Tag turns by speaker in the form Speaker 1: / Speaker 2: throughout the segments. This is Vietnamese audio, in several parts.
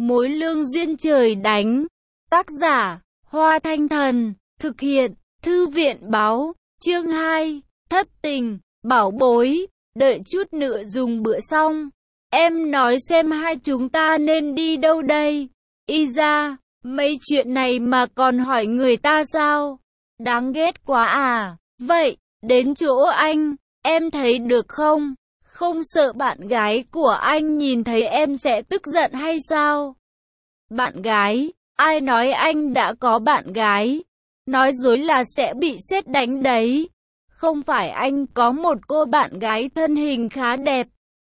Speaker 1: Mối lương duyên trời đánh. Tác giả, Hoa Thanh Thần. Thực hiện, Thư viện báo. Chương 2, thất tình, bảo bối. Đợi chút nữa dùng bữa xong. Em nói xem hai chúng ta nên đi đâu đây? Y ra, mấy chuyện này mà còn hỏi người ta sao? Đáng ghét quá à. Vậy, đến chỗ anh, em thấy được không? Không sợ bạn gái của anh nhìn thấy em sẽ tức giận hay sao? Bạn gái? Ai nói anh đã có bạn gái? Nói dối là sẽ bị sét đánh đấy. Không phải anh có một cô bạn gái thân hình khá đẹp,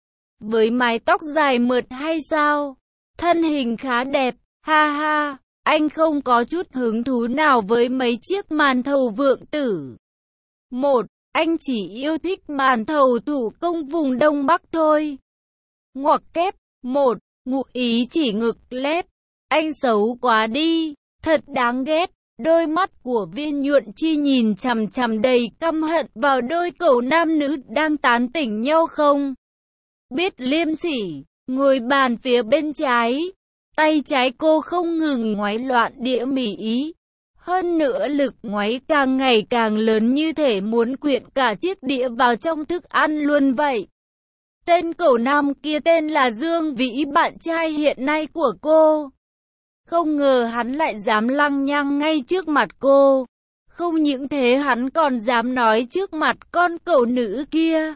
Speaker 1: với mái tóc dài mượt hay sao? Thân hình khá đẹp, ha ha. Anh không có chút hứng thú nào với mấy chiếc màn thầu vượng tử. Một, anh chỉ yêu thích màn thầu thủ công vùng Đông Bắc thôi. Ngoặc kép. Một, ngụ ý chỉ ngực lép. Anh xấu quá đi, thật đáng ghét. Đôi mắt của Viên Nhuận Chi nhìn chằm chằm đầy căm hận vào đôi cậu nam nữ đang tán tỉnh nhau không biết liêm sỉ, ngồi bàn phía bên trái. Tay trái cô không ngừng ngoáy loạn đĩa mì ý. Hơn nữa lực ngoáy càng ngày càng lớn như thể muốn quyện cả chiếc đĩa vào trong thức ăn luôn vậy. Tên cậu nam kia tên là Dương Vĩ, bạn trai hiện nay của cô. Không ngờ hắn lại dám lăng nhăng ngay trước mặt cô. Không những thế hắn còn dám nói trước mặt con cậu nữ kia,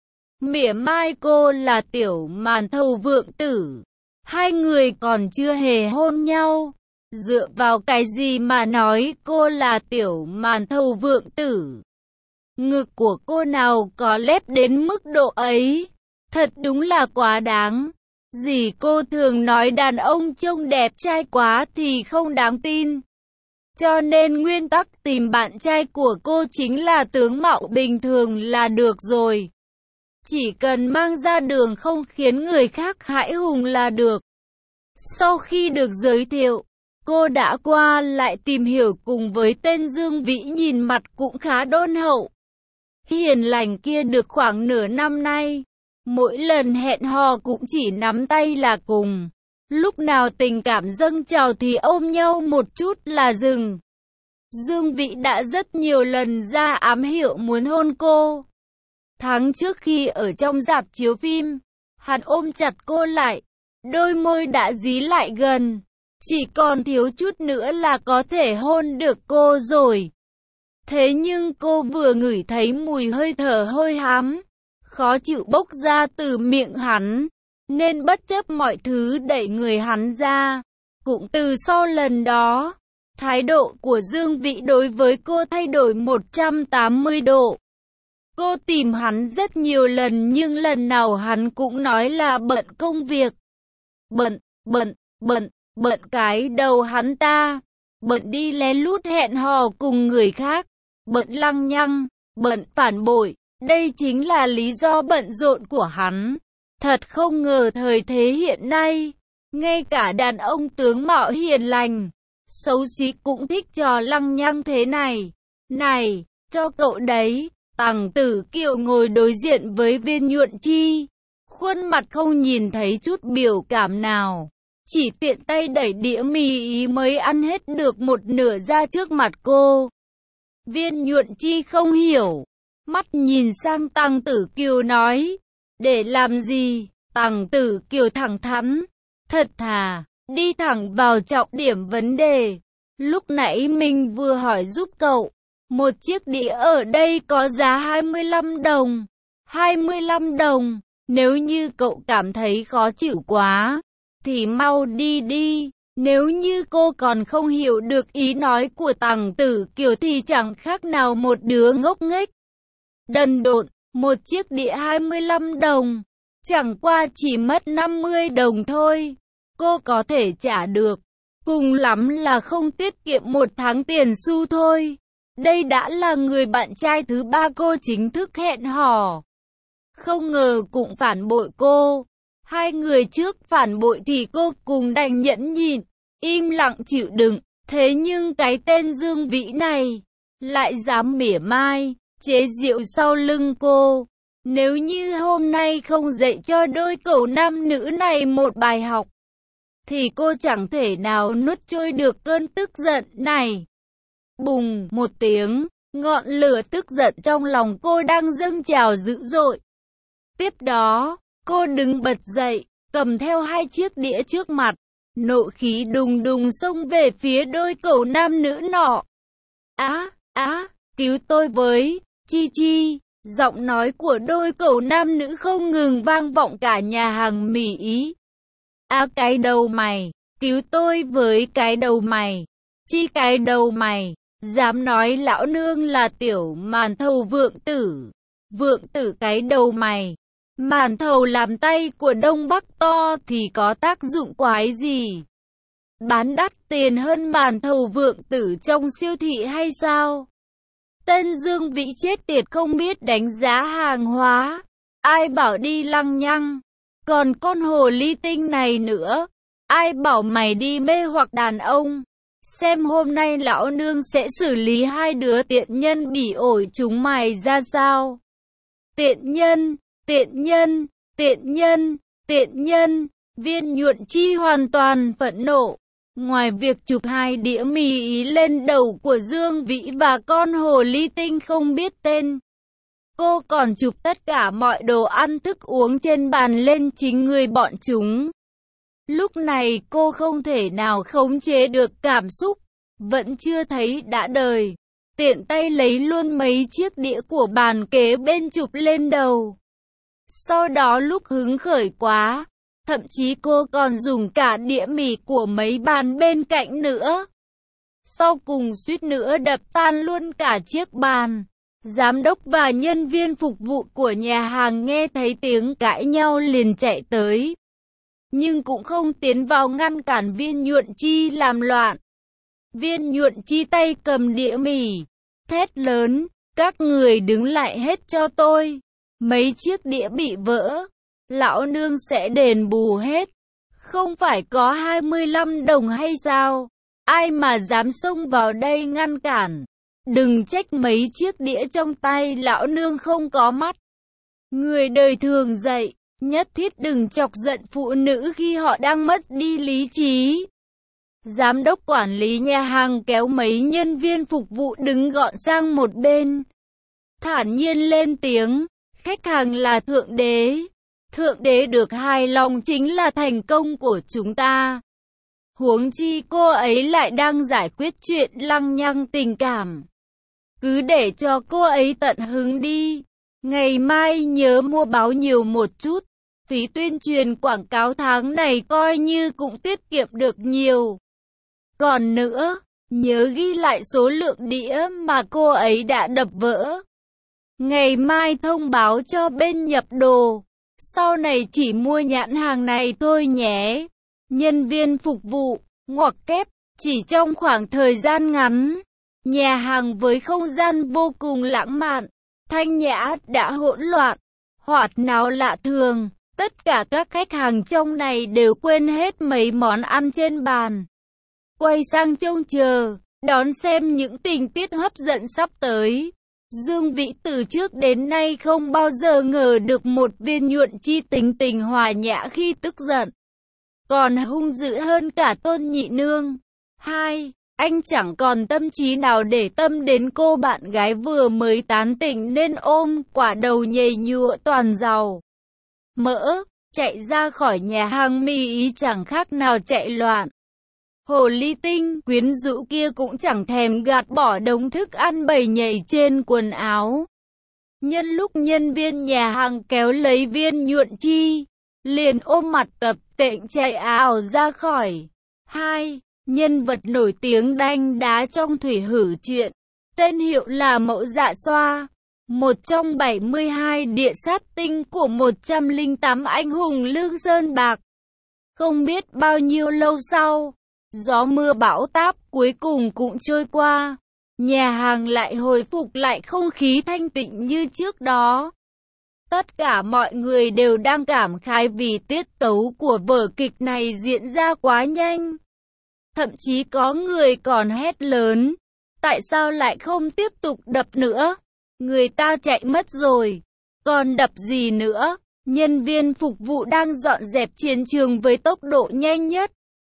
Speaker 1: mỉa mai cô là tiểu màn thầu vượng tử. Hai người còn chưa hề hôn nhau. Dựa vào cái gì mà nói cô là tiểu màn thầu vượng tử? Ngực của cô nào có lép đến mức độ ấy? Thật đúng là quá đáng. Dì cô thường nói đàn ông trông đẹp trai quá thì không đáng tin. Cho nên nguyên tắc tìm bạn trai của cô chính là tướng mạo bình thường là được rồi. Chỉ cần mang ra đường không khiến người khác hãi hùng là được. Sau khi được giới thiệu, cô đã qua lại tìm hiểu cùng với tên Dương Vĩ nhìn mặt cũng khá đôn hậu, hiền lành kia được khoảng nửa năm nay. Mỗi lần hẹn hò cũng chỉ nắm tay là cùng. Lúc nào tình cảm dâng trào thì ôm nhau một chút là dừng. Dương Vĩ đã rất nhiều lần ra ám hiệu muốn hôn cô. Tháng trước khi ở trong rạp chiếu phim, hắn ôm chặt cô lại, đôi môi đã dí lại gần. Chỉ còn thiếu chút nữa là có thể hôn được cô rồi. Thế nhưng cô vừa ngửi thấy mùi hơi thở hôi hám, khó chịu bốc ra từ miệng hắn, nên bất chấp mọi thứ đẩy người hắn ra. Cũng từ sau lần đó, thái độ của Dương Vĩ đối với cô thay đổi 180 độ. Cô tìm hắn rất nhiều lần nhưng lần nào hắn cũng nói là bận công việc. Bận cái đầu hắn ta. Bận đi lén lút hẹn hò cùng người khác. Bận lăng nhăng, bận phản bội. Đây chính là lý do bận rộn của hắn. Thật không ngờ thời thế hiện nay, ngay cả đàn ông tướng mạo hiền lành, xấu xí cũng thích trò lăng nhăng thế này. Này, cho cậu đấy. Tằng Tử Kiều ngồi đối diện với Viên Nhuận Chi, khuôn mặt không nhìn thấy chút biểu cảm nào, chỉ tiện tay đẩy đĩa mì ý mới ăn hết được một nửa ra trước mặt cô. Viên Nhuận Chi không hiểu, mắt nhìn sang Tằng Tử Kiều nói, để làm gì? Tằng Tử Kiều thẳng thắn, thật thà, đi thẳng vào trọng điểm vấn đề. Lúc nãy mình vừa hỏi giúp cậu, một chiếc đĩa ở đây có giá 25 đồng. 25 đồng, nếu như cậu cảm thấy khó chịu quá, thì mau đi đi. Nếu như cô còn không hiểu được ý nói của Tằng Tử Kiều thì chẳng khác nào một đứa ngốc nghếch. Đần độn, một chiếc đĩa 25 đồng, chẳng qua chỉ mất 50 đồng thôi. Cô có thể trả được, cùng lắm là không tiết kiệm một tháng tiền xu thôi. Đây đã là người bạn trai thứ ba cô chính thức hẹn hò. Không ngờ cũng phản bội cô. Hai người trước phản bội thì cô cùng đành nhẫn nhịn, im lặng chịu đựng. Thế nhưng cái tên Dương Vĩ này lại dám mỉa mai, chế giễu sau lưng cô. Nếu như hôm nay không dạy cho đôi cậu nam nữ này một bài học, thì cô chẳng thể nào nuốt trôi được cơn tức giận này. Bùng một tiếng, ngọn lửa tức giận trong lòng cô đang dâng trào dữ dội. Tiếp đó, cô đứng bật dậy, cầm theo hai chiếc đĩa trước mặt, nộ khí đùng đùng xông về phía đôi cậu nam nữ nọ. Cứu tôi với, Chi Chi. Giọng nói của đôi cậu nam nữ không ngừng vang vọng cả nhà hàng mì Ý. Cái đầu mày, cứu tôi với cái đầu mày. Chi cái đầu mày, dám nói lão nương là tiểu màn thầu vượng tử. Vượng tử cái đầu mày. Màn thầu làm tay của Đông Bắc to thì có tác dụng quái gì? Bán đắt tiền hơn màn thầu vượng tử trong siêu thị hay sao? Tên Dương Vĩ chết tiệt không biết đánh giá hàng hóa. Ai bảo đi lăng nhăng. Còn con hồ ly tinh này nữa. Ai bảo mày đi mê hoặc đàn ông. Xem hôm nay lão nương sẽ xử lý hai đứa tiện nhân bỉ ổi chúng mày ra sao. Tiện nhân, tiện nhân, tiện nhân, tiện nhân. Viên Nhuận Chi hoàn toàn phẫn nộ. Ngoài việc chụp hai đĩa mì Ý lên đầu của Dương Vĩ và con hồ ly tinh không biết tên, cô còn chụp tất cả mọi đồ ăn thức uống trên bàn lên chính người bọn chúng. Lúc này cô không thể nào khống chế được cảm xúc, vẫn chưa thấy đã đời. Tiện tay lấy luôn mấy chiếc đĩa của bàn kế bên chụp lên đầu. Sau đó lúc hứng khởi quá, thậm chí cô còn dùng cả đĩa mì của mấy bàn bên cạnh nữa. Sau cùng suýt nữa đập tan luôn cả chiếc bàn. Giám đốc và nhân viên phục vụ của nhà hàng nghe thấy tiếng cãi nhau liền chạy tới. Nhưng cũng không tiến vào ngăn cản Viên Nhuận Chi làm loạn. Viên Nhuận Chi tay cầm đĩa mì, thét lớn, các người đứng lại hết cho tôi. Mấy chiếc đĩa bị vỡ, lão nương sẽ đền bù hết. Không phải có 25 đồng hay sao? Ai mà dám xông vào đây ngăn cản? Đừng trách mấy chiếc đĩa trong tay lão nương không có mắt. Người đời thường dạy, nhất thiết đừng chọc giận phụ nữ khi họ đang mất đi lý trí. Giám đốc quản lý nhà hàng kéo mấy nhân viên phục vụ đứng gọn sang một bên. Thản nhiên lên tiếng, khách hàng là thượng đế. Thượng đế được hài lòng chính là thành công của chúng ta. Huống chi cô ấy lại đang giải quyết chuyện lăng nhăng tình cảm. Cứ để cho cô ấy tận hứng đi. Ngày mai nhớ mua báo nhiều một chút. Phí tuyên truyền quảng cáo tháng này coi như cũng tiết kiệm được nhiều. Còn nữa, nhớ ghi lại số lượng đĩa mà cô ấy đã đập vỡ. Ngày mai thông báo cho bên nhập đồ. Sau này chỉ mua nhãn hàng này thôi nhé. Nhân viên phục vụ, ngoặc kép, chỉ trong khoảng thời gian ngắn. Nhà hàng với không gian vô cùng lãng mạn, thanh nhã đã hỗn loạn, hoạt náo lạ thường. Tất cả các khách hàng trong này đều quên hết mấy món ăn trên bàn. Quay sang trông chờ, đón xem những tình tiết hấp dẫn sắp tới. Dương Vĩ từ trước đến nay không bao giờ ngờ được một Viên Nhuận Chi tính tình hòa nhã khi tức giận. Còn hung dữ hơn cả Tôn Nhị Nương. Anh chẳng còn tâm trí nào để tâm đến cô bạn gái vừa mới tán tỉnh nên ôm quả đầu nhầy nhụa toàn giàu mỡ, chạy ra khỏi nhà hàng mì Ý chẳng khác nào chạy loạn. Hồ ly tinh quyến rũ kia cũng chẳng thèm gạt bỏ đống thức ăn bầy nhầy trên quần áo. Nhân lúc nhân viên nhà hàng kéo lấy Viên Nhuận Chi, liền ôm mặt tập tễnh chạy ảo ra khỏi. Nhân vật nổi tiếng đanh đá trong thủy hử truyện, tên hiệu là Mẫu Dạ Xoa, một trong 72 địa sát tinh của 108 anh hùng Lương Sơn Bạc. Không biết bao nhiêu lâu sau, gió mưa bão táp cuối cùng cũng trôi qua, nhà hàng lại hồi phục lại không khí thanh tịnh như trước đó. Tất cả mọi người đều đang cảm khái vì tiết tấu của vở kịch này diễn ra quá nhanh. Thậm chí có người còn hét lớn, tại sao lại không tiếp tục đập nữa? Người ta chạy mất rồi, còn đập gì nữa? Nhân viên phục vụ đang dọn dẹp chiến trường với tốc độ nhanh nhất.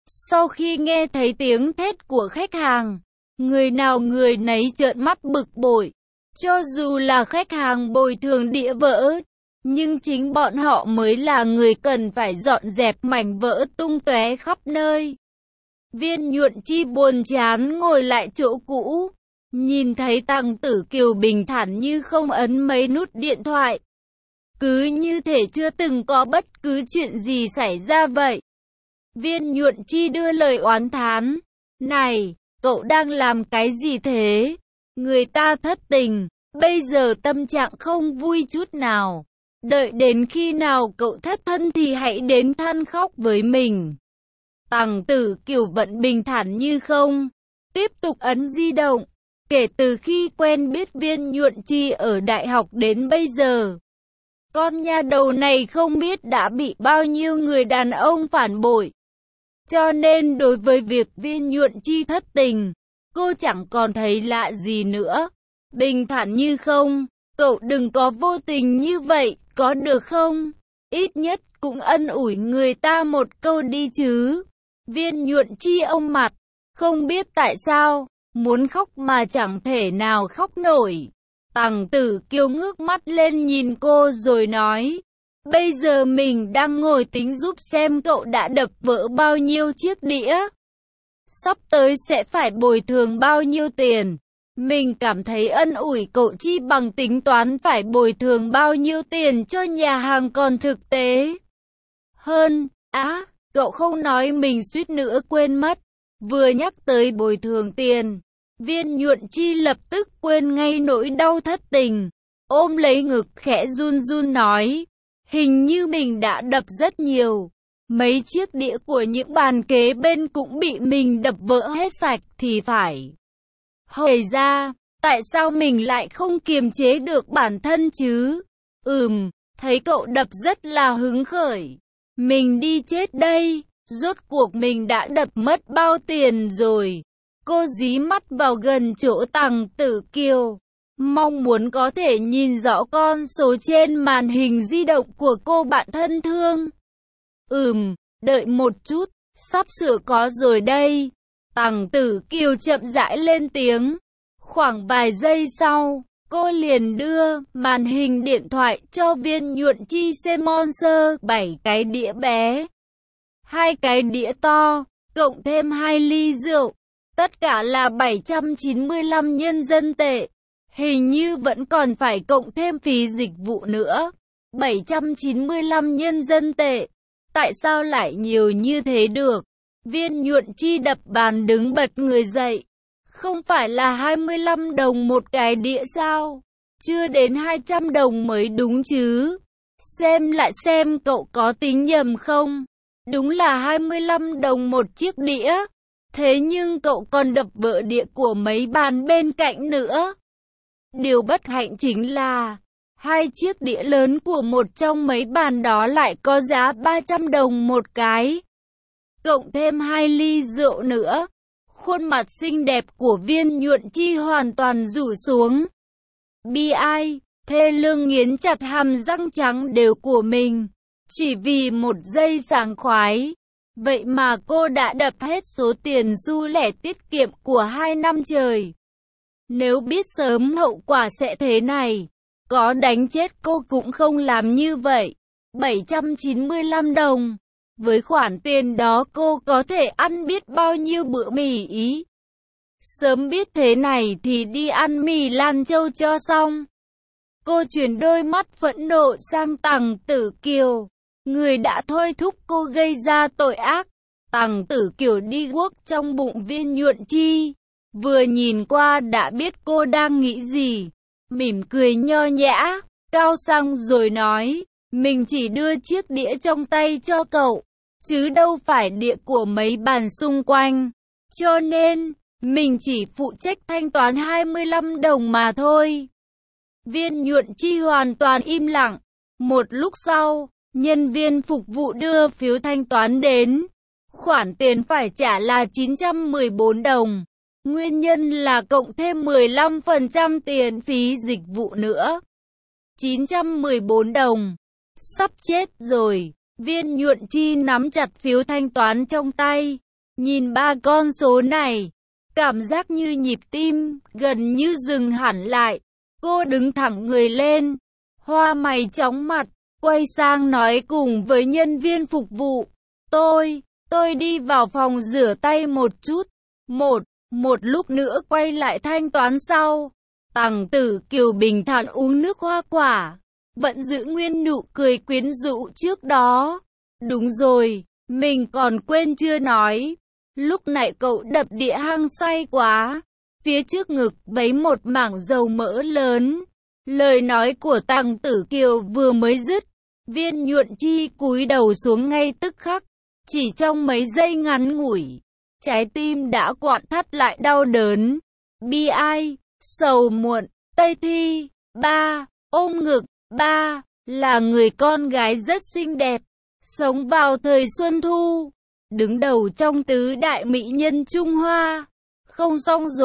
Speaker 1: Sau khi nghe thấy tiếng thét của khách hàng, người nào người nấy trợn mắt bực bội. Cho dù là khách hàng bồi thường đĩa vỡ, nhưng chính bọn họ mới là người cần phải dọn dẹp mảnh vỡ tung tóe khắp nơi. Viên Nhuận Chi buồn chán ngồi lại chỗ cũ, nhìn thấy Tằng Tử Kiều bình thản như không ấn mấy nút điện thoại. Cứ như thể chưa từng có bất cứ chuyện gì xảy ra vậy. Viên Nhuận Chi đưa lời oán thán. Này, cậu đang làm cái gì thế? Người ta thất tình, bây giờ tâm trạng không vui chút nào. Đợi đến khi nào cậu thất thân thì hãy đến than khóc với mình. Tằng Tử Kiều vẫn bình thản như không, tiếp tục ấn di động. Kể từ khi quen biết Viên Nhuận Chi ở đại học đến bây giờ, con nhà đầu này không biết đã bị bao nhiêu người đàn ông phản bội. Cho nên đối với việc Viên Nhuận Chi thất tình, cô chẳng còn thấy lạ gì nữa. Bình thản như không, cậu đừng có vô tình như vậy, có được không? Ít nhất cũng ân ủi người ta một câu đi chứ. Viên Nhuận Chi ôm mặt, không biết tại sao, muốn khóc mà chẳng thể nào khóc nổi. Tằng Tử Kiều ngước mắt lên nhìn cô rồi nói, bây giờ mình đang ngồi tính giúp xem cậu đã đập vỡ bao nhiêu chiếc đĩa. Sắp tới sẽ phải bồi thường bao nhiêu tiền. Mình cảm thấy ân ủi cậu chi bằng tính toán phải bồi thường bao nhiêu tiền cho nhà hàng còn thực tế hơn. Cậu không nói mình suýt nữa quên mất. Vừa nhắc tới bồi thường tiền, Viên Nhuận Chi lập tức quên ngay nỗi đau thất tình. Ôm lấy ngực khẽ run run nói, hình như mình đã đập rất nhiều. Mấy chiếc đĩa của những bàn kế bên cũng bị mình đập vỡ hết sạch thì phải. Hỏi ra, tại sao mình lại không kiềm chế được bản thân chứ? Thấy cậu đập rất là hứng khởi. Mình đi chết đây, rốt cuộc mình đã đập mất bao tiền rồi. Cô dí mắt vào gần chỗ Tằng Tử Kiều, mong muốn có thể nhìn rõ con số trên màn hình di động của cô bạn thân thương. Đợi một chút, sắp sửa có rồi đây. Tằng Tử Kiều chậm rãi lên tiếng. Khoảng vài giây sau, cô liền đưa màn hình điện thoại cho Viên Nhuận Chi xem monster 7 cái đĩa bé, 2 cái đĩa to, cộng thêm 2 ly rượu. Tất cả là 795 nhân dân tệ. Hình như vẫn còn phải cộng thêm phí dịch vụ nữa. 795 nhân dân tệ. Tại sao lại nhiều như thế được? Viên Nhuận Chi đập bàn đứng bật người dậy. Không phải là 25 đồng một cái đĩa sao? Chưa đến 200 đồng mới đúng chứ. Xem lại xem cậu có tính nhầm không? Đúng là 25 đồng một chiếc đĩa. Thế nhưng cậu còn đập vỡ đĩa của mấy bàn bên cạnh nữa. Điều bất hạnh chính là 2 chiếc đĩa lớn của một trong mấy bàn đó lại có giá 300 đồng một cái. Cộng thêm 2 ly rượu nữa. Khuôn mặt xinh đẹp của Viên Nhuận Chi hoàn toàn rũ xuống. Bi ai, thê lương nghiến chặt hàm răng trắng đều của mình. Chỉ vì một giây sảng khoái. Vậy mà cô đã đập hết số tiền xu lẻ tiết kiệm của 2 năm trời. Nếu biết sớm hậu quả sẽ thế này, có đánh chết cô cũng không làm như vậy. 795 đồng. Với khoản tiền đó cô có thể ăn biết bao nhiêu bữa mì ý. Sớm biết thế này thì đi ăn mì Lan Châu cho xong. Cô chuyển đôi mắt phẫn nộ sang Tằng Tử Kiều, người đã thôi thúc cô gây ra tội ác. Tằng Tử Kiều đi guốc trong bụng Viên Nhuận Chi, vừa nhìn qua đã biết cô đang nghĩ gì. Mỉm cười nho nhã, cao sang rồi nói, mình chỉ đưa chiếc đĩa trong tay cho cậu, chứ đâu phải đĩa của mấy bàn xung quanh. Cho nên, mình chỉ phụ trách thanh toán 25 đồng mà thôi. Viên Nhuận Chi hoàn toàn im lặng. Một lúc sau, nhân viên phục vụ đưa phiếu thanh toán đến. Khoản tiền phải trả là 914 đồng. Nguyên nhân là cộng thêm 15% tiền phí dịch vụ nữa. 914 đồng. Sắp chết rồi. Viên Nhuận Chi nắm chặt phiếu thanh toán trong tay. Nhìn ba con số này, cảm giác như nhịp tim, gần như dừng hẳn lại. Cô đứng thẳng người lên, hoa mày chóng mặt, quay sang nói cùng với nhân viên phục vụ. Tôi đi vào phòng rửa tay một chút. Một lúc nữa quay lại thanh toán sau. Tằng Tử Kiều bình thản uống nước hoa quả, vẫn giữ nguyên nụ cười quyến rũ trước đó. Đúng rồi, mình còn quên chưa nói. Lúc nãy cậu đập địa hang say quá. Phía trước ngực vấy một mảng dầu mỡ lớn. Lời nói của Tằng Tử Kiều vừa mới dứt, Viên Nhuận Chi cúi đầu xuống ngay tức khắc. Chỉ trong mấy giây ngắn ngủi, trái tim đã quặn thắt lại đau đớn, bi ai, sầu muộn. Tây Thi, ba, ôm ngực, ba, là người con gái rất xinh đẹp, sống vào thời xuân thu, đứng đầu trong tứ đại mỹ nhân Trung Hoa. Không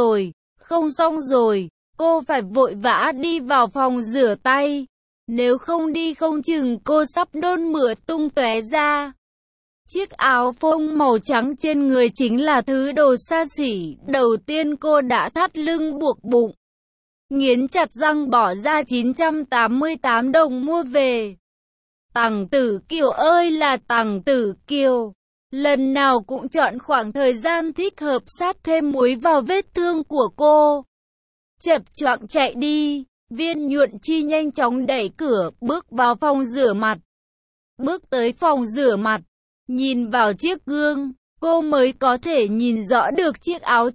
Speaker 1: xong rồi, cô phải vội vã đi vào phòng rửa tay, nếu không đi không chừng cô sắp nôn mửa tung tóe ra. Chiếc áo phông màu trắng trên người chính là thứ đồ xa xỉ đầu tiên cô đã thắt lưng buộc bụng. Nghiến chặt răng bỏ ra 988 đồng mua về. Tằng Tử Kiều ơi là Tằng Tử Kiều, lần nào cũng chọn khoảng thời gian thích hợp sát thêm muối vào vết thương của cô. Chập choạng chạy đi, Viên Nhuận Chi nhanh chóng đẩy cửa, bước vào phòng rửa mặt. Bước tới phòng rửa mặt, nhìn vào chiếc gương, cô mới có thể nhìn rõ được chiếc áo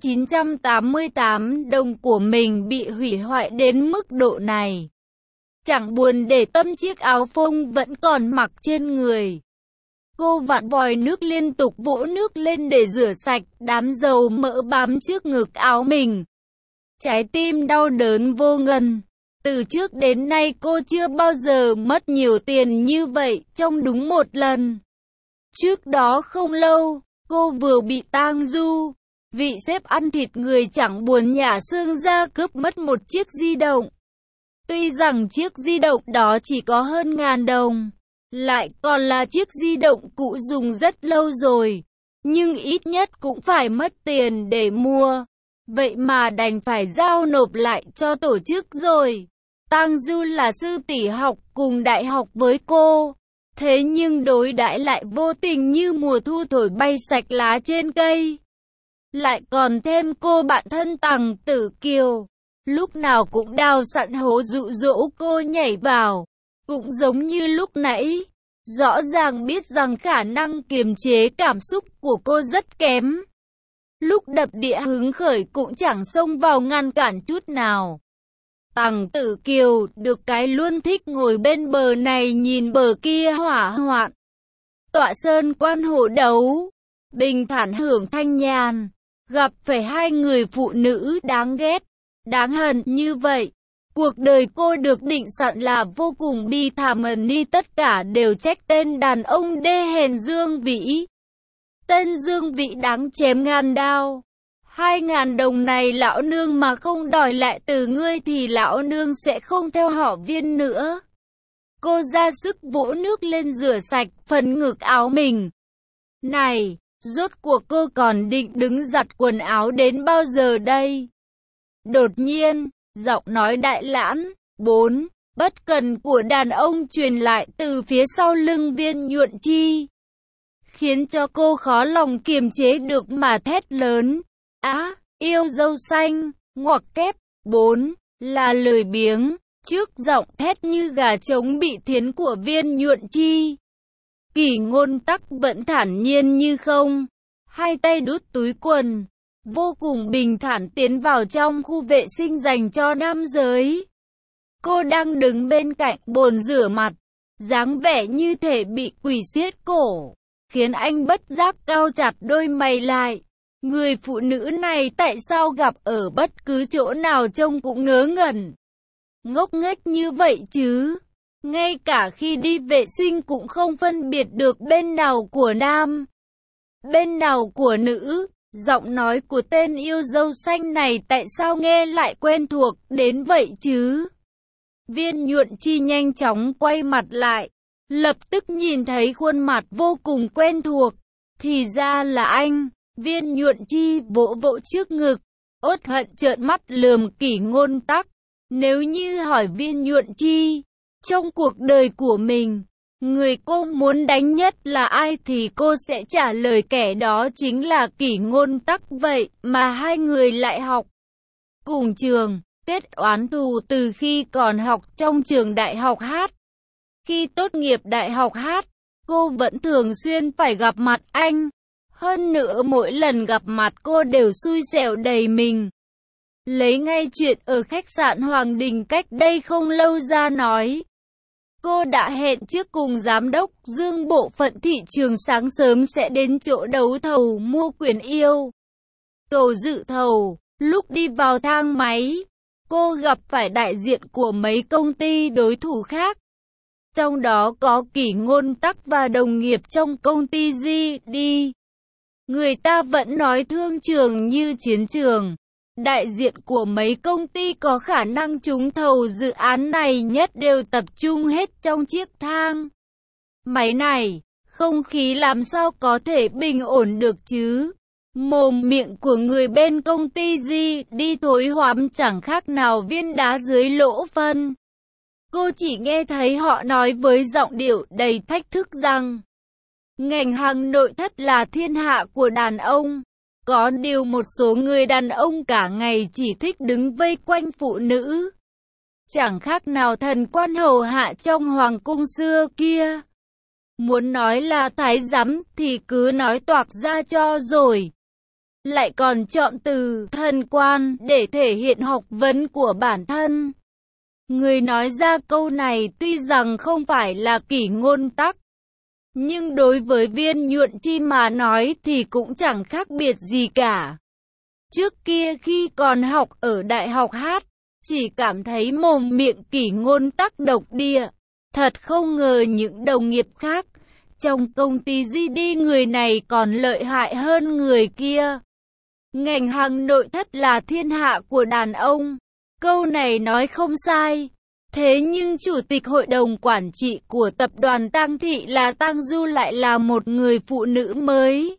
Speaker 1: 988 đồng của mình bị hủy hoại đến mức độ này. Chẳng buồn để tâm chiếc áo phông vẫn còn mặc trên người. Cô vặn vòi nước liên tục vỗ nước lên để rửa sạch đám dầu mỡ bám trước ngực áo mình. Trái tim đau đớn vô ngần. Từ trước đến nay cô chưa bao giờ mất nhiều tiền như vậy trong đúng một lần. Trước đó không lâu, cô vừa bị Tang Du, vị sếp ăn thịt người chẳng buồn nhả xương ra cướp mất một chiếc di động. Tuy rằng chiếc di động đó chỉ có hơn 1.000 đồng, lại còn là chiếc di động cũ dùng rất lâu rồi, nhưng ít nhất cũng phải mất tiền để mua. Vậy mà đành phải giao nộp lại cho tổ chức rồi. Tang Du là sư tỷ học cùng đại học với cô, thế nhưng đối đãi lại vô tình như mùa thu thổi bay sạch lá trên cây. Lại còn thêm cô bạn thân Tằng Tử Kiều, lúc nào cũng đào sẵn hố dụ dỗ cô nhảy vào, cũng giống như lúc nãy, rõ ràng biết rằng khả năng kiềm chế cảm xúc của cô rất kém. Lúc đập địa hứng khởi cũng chẳng xông vào ngăn cản chút nào. Tằng Tử Kiều được cái luôn thích ngồi bên bờ này nhìn bờ kia hỏa hoạn. Tọa sơn quan hộ đấu, bình thản hưởng thanh nhàn, gặp phải hai người phụ nữ đáng ghét, đáng hận như vậy. Cuộc đời cô được định sẵn là vô cùng bi thảm, ni tất cả đều trách tên đàn ông đê hèn Dương Vĩ. Tên Dương Vĩ đáng chém ngàn đao. 2.000 đồng này lão nương mà không đòi lại từ ngươi thì lão nương sẽ không theo họ Viên nữa. Cô ra sức vỗ nước lên rửa sạch phần ngực áo mình. Này, rốt cuộc cô còn định đứng giặt quần áo đến bao giờ đây? Đột nhiên, giọng nói đại lãng, bất cần của đàn ông truyền lại từ phía sau lưng Viên Nhuận Chi, khiến cho cô khó lòng kiềm chế được mà thét lớn. Á, yêu dâu xanh, ngoặc kép. Là lời biếng, trước giọng thét như gà trống bị thiến của Viên Nhuận Chi. Kỷ Ngôn Tắc vẫn thản nhiên như không, hai tay đút túi quần, vô cùng bình thản tiến vào trong khu vệ sinh dành cho nam giới. Cô đang đứng bên cạnh bồn rửa mặt, dáng vẻ như thể bị quỷ siết cổ, khiến anh bất giác cau chặt đôi mày lại. Người phụ nữ này tại sao gặp ở bất cứ chỗ nào trông cũng ngớ ngẩn, ngốc nghếch như vậy chứ? Ngay cả khi đi vệ sinh cũng không phân biệt được bên nào của nam, bên nào của nữ. Giọng nói của tên yêu dâu xanh này tại sao nghe lại quen thuộc đến vậy chứ? Viên Nhuận Chi nhanh chóng quay mặt lại, lập tức nhìn thấy khuôn mặt vô cùng quen thuộc. Thì ra là anh. Viên Nhuận Chi vỗ vỗ trước ngực, uất hận trợn mắt lườm Kỷ Ngôn Tắc. Nếu như hỏi Viên Nhuận Chi, trong cuộc đời của mình, người cô muốn đánh nhất là ai thì cô sẽ trả lời kẻ đó chính là Kỷ Ngôn Tắc. Vậy mà hai người lại học cùng trường, kết oán thù từ khi còn học trong trường đại học hát. Khi tốt nghiệp đại học hát, cô vẫn thường xuyên phải gặp mặt anh. Hơn nữa mỗi lần gặp mặt cô đều xui xẻo đầy mình. Lấy ngay chuyện ở khách sạn Hoàng Đình cách đây không lâu ra nói. Cô đã hẹn trước cùng giám đốc Dương bộ phận thị trường sáng sớm sẽ đến chỗ đấu thầu mua quyền yêu cầu dự thầu. Lúc đi vào thang máy, cô gặp phải đại diện của mấy công ty đối thủ khác. Trong đó có Kỷ Ngôn Tắc và đồng nghiệp trong công ty GD. Người ta vẫn nói thương trường như chiến trường. Đại diện của mấy công ty có khả năng trúng thầu dự án này nhất đều tập trung hết trong chiếc thang máy này. Không khí làm sao có thể bình ổn được chứ? Mồm miệng của người bên công ty GD thối hoắm chẳng khác nào viên đá dưới lỗ phân. Cô chỉ nghe thấy họ nói với giọng điệu đầy thách thức rằng ngành hàng nội thất là thiên hạ của đàn ông. Có điều một số người đàn ông cả ngày chỉ thích đứng vây quanh phụ nữ. Chẳng khác nào thần quan hầu hạ trong hoàng cung xưa kia. Muốn nói là thái giám thì cứ nói toạc ra cho rồi. Lại còn chọn từ thần quan để thể hiện học vấn của bản thân. Người nói ra câu này tuy rằng không phải là Kỷ Ngôn Tắc, nhưng đối với Viên Nhuận Chi mà nói thì cũng chẳng khác biệt gì cả. Trước kia khi còn học ở đại học hát, chỉ cảm thấy mồm miệng Kỷ Ngôn Tắc độc địa. Thật không ngờ những đồng nghiệp khác trong công ty GD người này còn lợi hại hơn người kia. Ngành hàng nội thất là thiên hạ của đàn ông. Câu này nói không sai. Thế nhưng chủ tịch hội đồng quản trị của tập đoàn Tang Thị là Tang Du lại là một người phụ nữ mới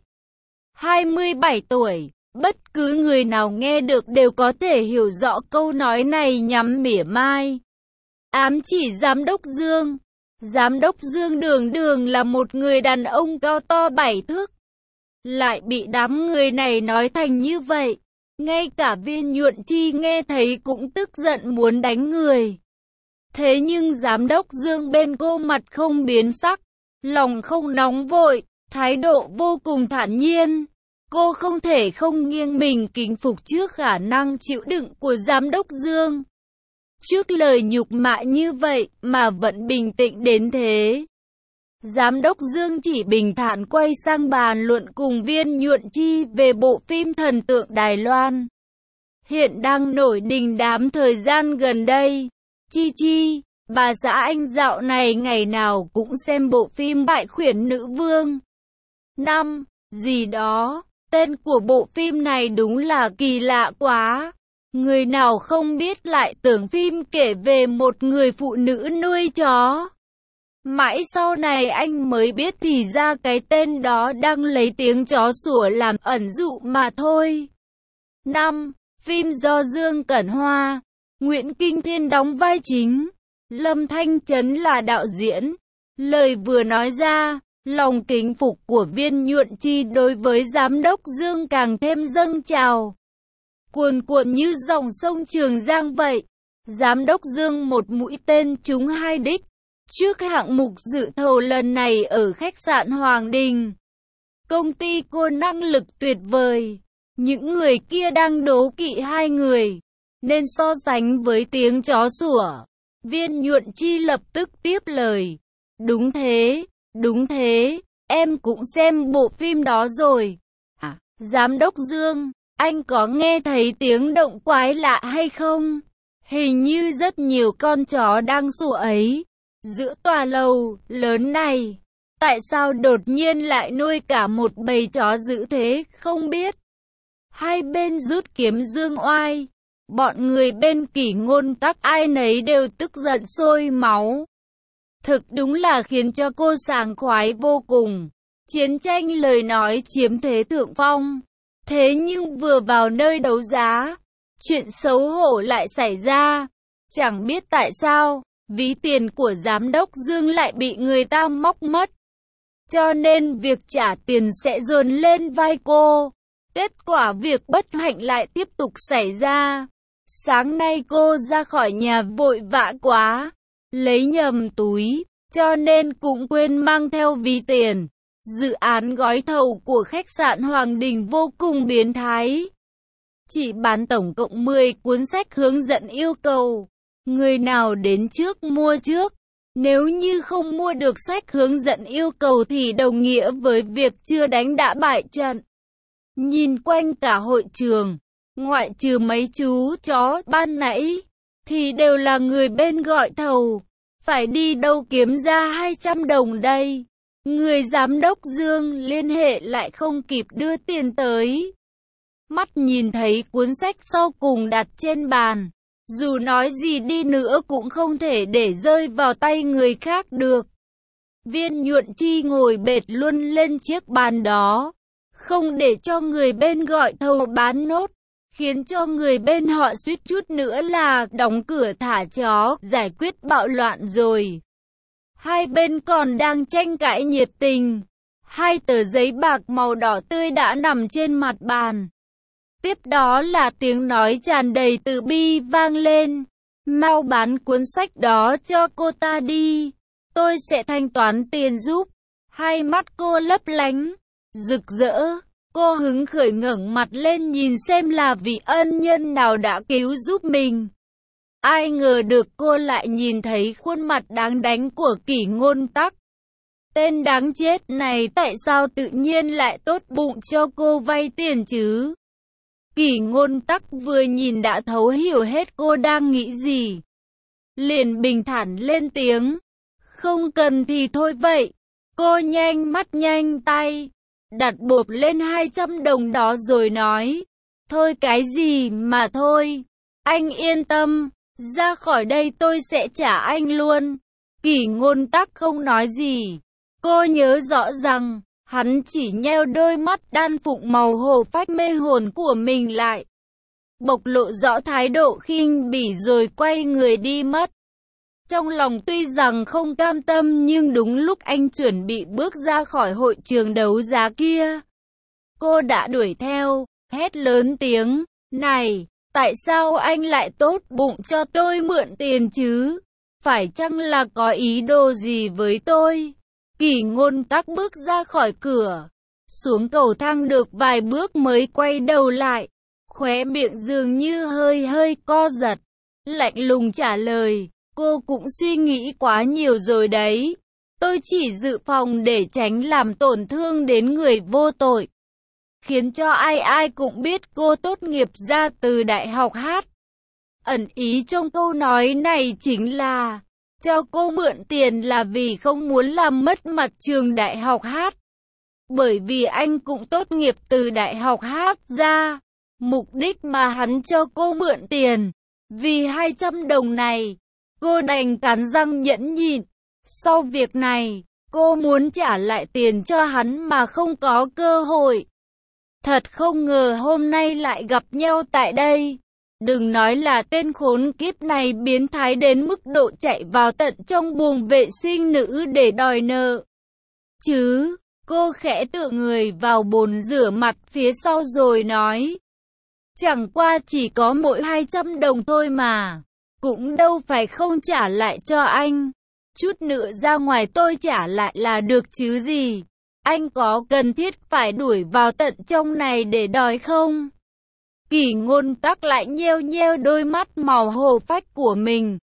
Speaker 1: 27 tuổi. Bất cứ người nào nghe được đều có thể hiểu rõ câu nói này nhằm mỉa mai, ám chỉ giám đốc Dương. Giám đốc Dương đường đường là một người đàn ông cao to 7 thước. Lại bị đám người này nói thành như vậy. Ngay cả Viên Nhuận Chi nghe thấy cũng tức giận muốn đánh người. Thế nhưng giám đốc Dương bên cô mặt không biến sắc, lòng không nóng vội, thái độ vô cùng thản nhiên. Cô không thể không nghiêng mình kính phục trước khả năng chịu đựng của giám đốc Dương. Trước lời nhục mạ như vậy mà vẫn bình tĩnh đến thế. Giám đốc Dương chỉ bình thản quay sang bàn luận cùng Viên Nhuận Chi về bộ phim thần tượng Đài Loan hiện đang nổi đình đám thời gian gần đây. Chi Chi, bà xã anh dạo này ngày nào cũng xem bộ phim Bại Khuyển Nữ Vương 5, gì đó. Tên của bộ phim này đúng là kỳ lạ quá. Người nào không biết lại tưởng phim kể về một người phụ nữ nuôi chó. Mãi sau này anh mới biết thì ra cái tên đó đang lấy tiếng chó sủa làm ẩn dụ mà thôi. 5. Phim do Dương Cẩn Hoa, Nguyễn Kinh Thiên đóng vai chính, Lâm Thanh Trấn là đạo diễn. Lời vừa nói ra, lòng kính phục của Viên Nhuận Chi đối với giám đốc Dương càng thêm dâng trào, cuồn cuộn như dòng sông Trường Giang vậy. Giám đốc Dương một mũi tên trúng hai đích. Trước hạng mục dự thầu lần này ở khách sạn Hoàng Đình, công ty cô năng lực tuyệt vời. Những người kia đang đố kỵ hai người, nên so sánh với tiếng chó sủa. Viên Nhuận Chi lập tức tiếp lời. Đúng thế, em cũng xem bộ phim đó rồi. À, giám đốc Dương, anh có nghe thấy tiếng động quái lạ hay không? Hình như rất nhiều con chó đang sủa ấy. Giữa tòa lầu lớn này, tại sao đột nhiên lại nuôi cả một bầy chó dữ thế không biết? Hai bên rút kiếm dương oai. Bọn người bên Kỷ Ngôn Tắc ai nấy đều tức giận sôi máu. Thực đúng là khiến cho cô sảng khoái vô cùng. Chiến tranh lời nói chiếm thế thượng phong. Thế nhưng vừa vào nơi đấu giá, chuyện xấu hổ lại xảy ra. Chẳng biết tại sao, ví tiền của giám đốc Dương lại bị người ta móc mất. Cho nên việc trả tiền sẽ dồn lên vai cô. Kết quả việc bất hạnh lại tiếp tục xảy ra. Sáng nay cô ra khỏi nhà vội vã quá, lấy nhầm túi, cho nên cũng quên mang theo ví tiền. Dự án gói thầu của khách sạn Hoàng Đình vô cùng biến thái. Chỉ bán tổng cộng 10 cuốn sách hướng dẫn yêu cầu. Người nào đến trước mua trước. Nếu như không mua được sách hướng dẫn yêu cầu thì đồng nghĩa với việc chưa đánh đã bại trận. Nhìn quanh cả hội trường, ngoại trừ mấy chú chó ban nãy, thì đều là người bên gọi thầu. Phải đi đâu kiếm ra 200 đồng đây? Người giám đốc Dương liên hệ lại không kịp đưa tiền tới. Mắt nhìn thấy cuốn sách sau cùng đặt trên bàn. Dù nói gì đi nữa cũng không thể để rơi vào tay người khác được. Viên Nhuận Chi ngồi bệt luôn lên chiếc bàn đó, không để cho người bên gọi thầu bán nốt, khiến cho người bên họ suýt chút nữa là đóng cửa thả chó, giải quyết bạo loạn rồi. Hai bên còn đang tranh cãi nhiệt tình. Hai tờ giấy bạc màu đỏ tươi đã nằm trên mặt bàn. Tiếp đó là tiếng nói tràn đầy từ bi vang lên. Mau bán cuốn sách đó cho cô ta đi. Tôi sẽ thanh toán tiền giúp. Hai mắt cô lấp lánh, rực rỡ. Cô hứng khởi ngẩng mặt lên nhìn xem là vị ân nhân nào đã cứu giúp mình. Ai ngờ được cô lại nhìn thấy khuôn mặt đáng đánh của Kỷ Ngôn Tắc. Tên đáng chết này tại sao tự nhiên lại tốt bụng cho cô vay tiền chứ? Kỷ Ngôn Tắc vừa nhìn đã thấu hiểu hết cô đang nghĩ gì. Liền bình thản lên tiếng. Không cần thì thôi vậy. Cô nhanh mắt nhanh tay, đặt bộp lên 200 đồng đó rồi nói. Thôi cái gì mà thôi. Anh yên tâm, ra khỏi đây tôi sẽ trả anh luôn. Kỷ Ngôn Tắc không nói gì. Cô nhớ rõ rằng hắn chỉ nheo đôi mắt đan phụng màu hồ phách mê hồn của mình lại, bộc lộ rõ thái độ khinh bỉ rồi quay người đi mất. Trong lòng tuy rằng không cam tâm nhưng đúng lúc anh chuẩn bị bước ra khỏi hội trường đấu giá kia, cô đã đuổi theo, hét lớn tiếng. Này, tại sao anh lại tốt bụng cho tôi mượn tiền chứ? Phải chăng là có ý đồ gì với tôi? Kỷ Ngôn Tắc bước ra khỏi cửa, xuống cầu thang được vài bước mới quay đầu lại, khóe miệng dường như hơi hơi co giật, lạnh lùng trả lời, cô cũng suy nghĩ quá nhiều rồi đấy. Tôi chỉ dự phòng để tránh làm tổn thương đến người vô tội, khiến cho ai ai cũng biết cô tốt nghiệp ra từ Đại học Hát. Ẩn ý trong câu nói này chính là cho cô mượn tiền là vì không muốn làm mất mặt trường Đại học Hát. Bởi vì anh cũng tốt nghiệp từ Đại học Hát ra. Mục đích mà hắn cho cô mượn tiền, vì 200 đồng này, cô đành cắn răng nhẫn nhịn. Sau việc này, cô muốn trả lại tiền cho hắn mà không có cơ hội. Thật không ngờ hôm nay lại gặp nhau tại đây. Đừng nói là tên khốn kiếp này biến thái đến mức độ chạy vào tận trong buồng vệ sinh nữ để đòi nợ. Chứ, cô khẽ tựa người vào bồn rửa mặt phía sau rồi nói. Chẳng qua chỉ có mỗi 200 đồng thôi mà. Cũng đâu phải không trả lại cho anh. Chút nữa ra ngoài tôi trả lại là được chứ gì. Anh có cần thiết phải đuổi vào tận trong này để đòi không? Kỷ Ngôn Tắc lại nheo nheo đôi mắt màu hồ phách của mình.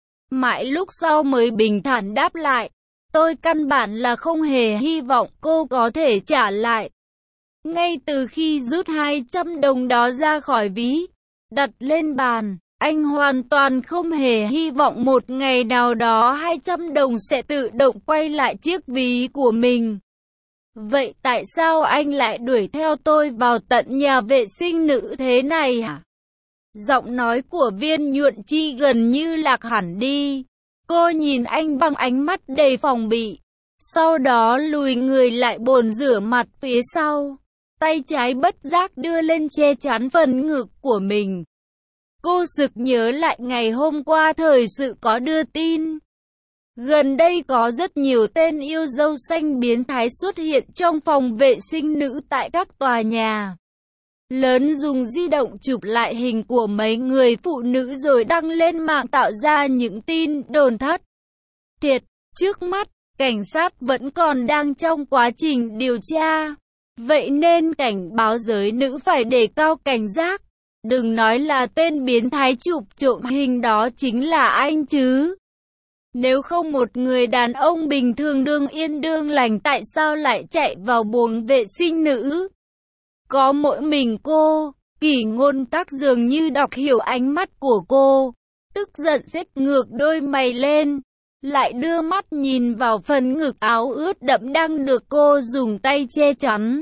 Speaker 1: Mãi lúc sau mới bình thản đáp lại. Tôi căn bản là không hề hy vọng cô có thể trả lại. Ngay từ khi rút 200 đồng đó ra khỏi ví, đặt lên bàn, anh hoàn toàn không hề hy vọng một ngày nào đó 200 đồng sẽ tự động quay lại chiếc ví của mình. Vậy tại sao anh lại đuổi theo tôi vào tận nhà vệ sinh nữ thế này hả? Giọng nói của Viên Nhuận Chi gần như lạc hẳn đi. Cô nhìn anh bằng ánh mắt đầy phòng bị. Sau đó lùi người lại bồn rửa mặt phía sau. tay trái bất giác đưa lên che chắn phần ngực của mình. Cô sực nhớ lại ngày hôm qua thời sự có đưa tin. Gần đây có rất nhiều tên yêu dâu xanh biến thái xuất hiện trong phòng vệ sinh nữ tại các tòa nhà lớn, dùng di động chụp lại hình của mấy người phụ nữ rồi đăng lên mạng tạo ra những tin đồn thất thiệt. Trước mắt, cảnh sát vẫn còn đang trong quá trình điều tra. Vậy nên cảnh báo giới nữ phải đề cao cảnh giác. Đừng nói là tên biến thái chụp trộm hình đó chính là anh chứ. Nếu không một người đàn ông bình thường đương yên đương lành tại sao lại chạy vào buồng vệ sinh nữ? Có mỗi mình cô, Kỷ Ngôn Tắc dường như đọc hiểu ánh mắt của cô. Tức giận xếp ngược đôi mày lên, lại đưa mắt nhìn vào phần ngực áo ướt đẫm đang được cô dùng tay che chắn.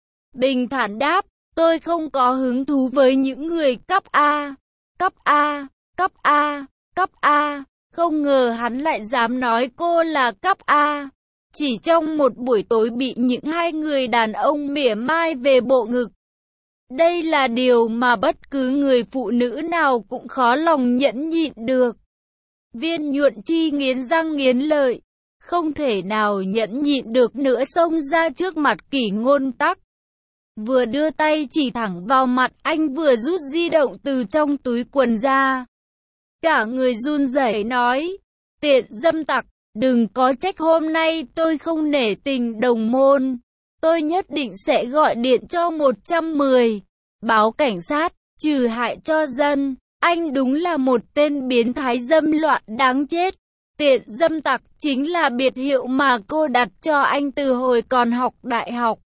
Speaker 1: Bình thản đáp, tôi không có hứng thú với những người cấp A, cấp A, cấp A, cấp A. Không ngờ hắn lại dám nói cô là cấp A. Chỉ trong một buổi tối bị những hai người đàn ông mỉa mai về bộ ngực. Đây là điều mà bất cứ người phụ nữ nào cũng khó lòng nhẫn nhịn được. Viên Nhuận Chi nghiến răng nghiến lợi, không thể nào nhẫn nhịn được nữa xông ra trước mặt Kỷ Ngôn Tắc. Vừa đưa tay chỉ thẳng vào mặt anh vừa rút di động từ trong túi quần ra. Cả người run rẩy nói, tiện dâm tặc, đừng có trách hôm nay tôi không nể tình đồng môn. Tôi nhất định sẽ gọi điện cho 110, báo cảnh sát, trừ hại cho dân. Anh đúng là một tên biến thái dâm loạn đáng chết. Tiện dâm tặc chính là biệt hiệu mà cô đặt cho anh từ hồi còn học đại học.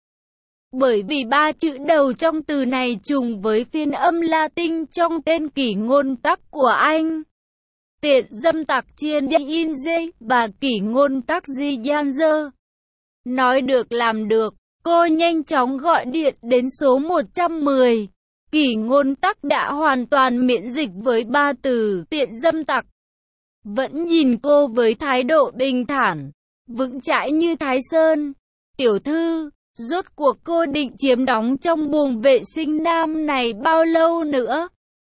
Speaker 1: Bởi vì ba chữ đầu trong từ này trùng với phiên âm Latin trong tên Kỷ Ngôn Tắc của anh. Tiện dâm tặc chiên in dê và Kỷ Ngôn Tắc di gian dơ. Nói được làm được, cô nhanh chóng gọi điện đến số 110. Kỷ Ngôn Tắc đã hoàn toàn miễn dịch với ba từ tiện dâm tặc. Vẫn nhìn cô với thái độ bình thản, vững chãi như Thái Sơn. Tiểu thư, rốt cuộc cô định chiếm đóng trong buồng vệ sinh nam này bao lâu nữa?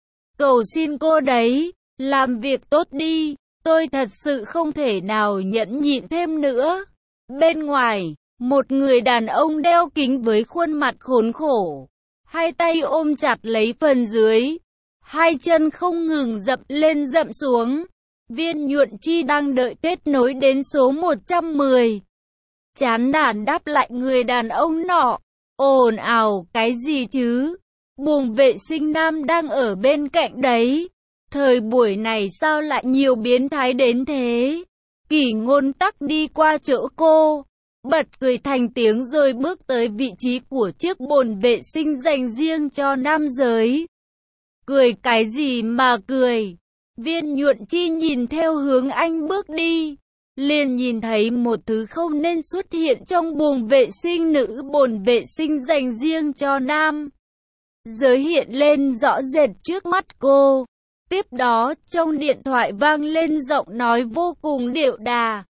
Speaker 1: Cầu xin cô đấy, làm việc tốt đi, tôi thật sự không thể nào nhẫn nhịn thêm nữa. Bên ngoài, một người đàn ông đeo kính với khuôn mặt khốn khổ, hai tay ôm chặt lấy phần dưới, hai chân không ngừng dậm lên dậm xuống. Viên Nhuận Chi đang đợi kết nối đến số 110. Chán nản đáp lại người đàn ông nọ, ồn ào cái gì chứ? Buồng vệ sinh nam đang ở bên cạnh đấy. Thời buổi này sao lại nhiều biến thái đến thế? Kỷ Ngôn Tắc đi qua chỗ cô, bật cười thành tiếng rồi bước tới vị trí của chiếc bồn vệ sinh dành riêng cho nam giới. Cười cái gì mà cười? Viên Nhuận Chi nhìn theo hướng anh bước đi, liền nhìn thấy một thứ không nên xuất hiện trong buồng vệ sinh nữ, bồn vệ sinh dành riêng cho nam giới hiện lên rõ rệt trước mắt cô. Tiếp đó, trong điện thoại vang lên giọng nói vô cùng điệu đà.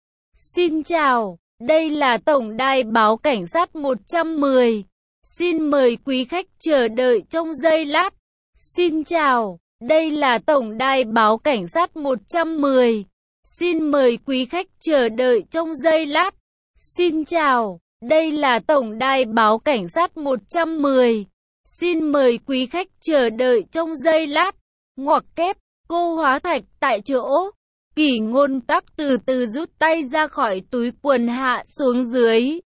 Speaker 1: Xin chào, đây là tổng đài báo cảnh sát 110. Xin mời quý khách chờ đợi trong giây lát. Xin chào, đây là tổng đài báo cảnh sát 110. Xin mời quý khách chờ đợi trong giây lát. Xin chào, đây là tổng đài báo cảnh sát 110. Xin mời quý khách chờ đợi trong giây lát. Ngoặc kép, cô hóa thạch tại chỗ. Kỷ Ngôn Tắc từ từ rút tay ra khỏi túi quần hạ xuống dưới,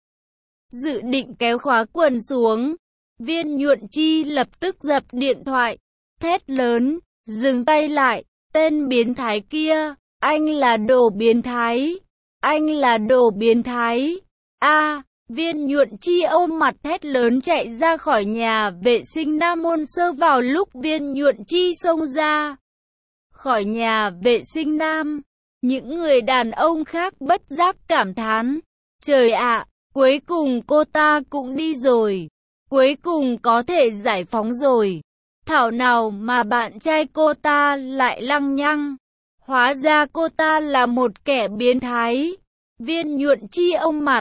Speaker 1: dự định kéo khóa quần xuống. Viên Nhuận Chi lập tức dập điện thoại, thét lớn, dừng tay lại, tên biến thái kia, anh là đồ biến thái, anh là đồ biến thái. A, Viên Nhuận Chi ôm mặt thét lớn chạy ra khỏi nhà vệ sinh nam môn sơ. Vào lúc Viên Nhuận Chi xông ra khỏi nhà vệ sinh nam, những người đàn ông khác bất giác cảm thán, trời ạ, cuối cùng cô ta cũng đi rồi, cuối cùng có thể giải phóng rồi. Thảo nào mà bạn trai cô ta lại lăng nhăng, hóa ra cô ta là một kẻ biến thái. Viên Nhuận Chi ôm mặt,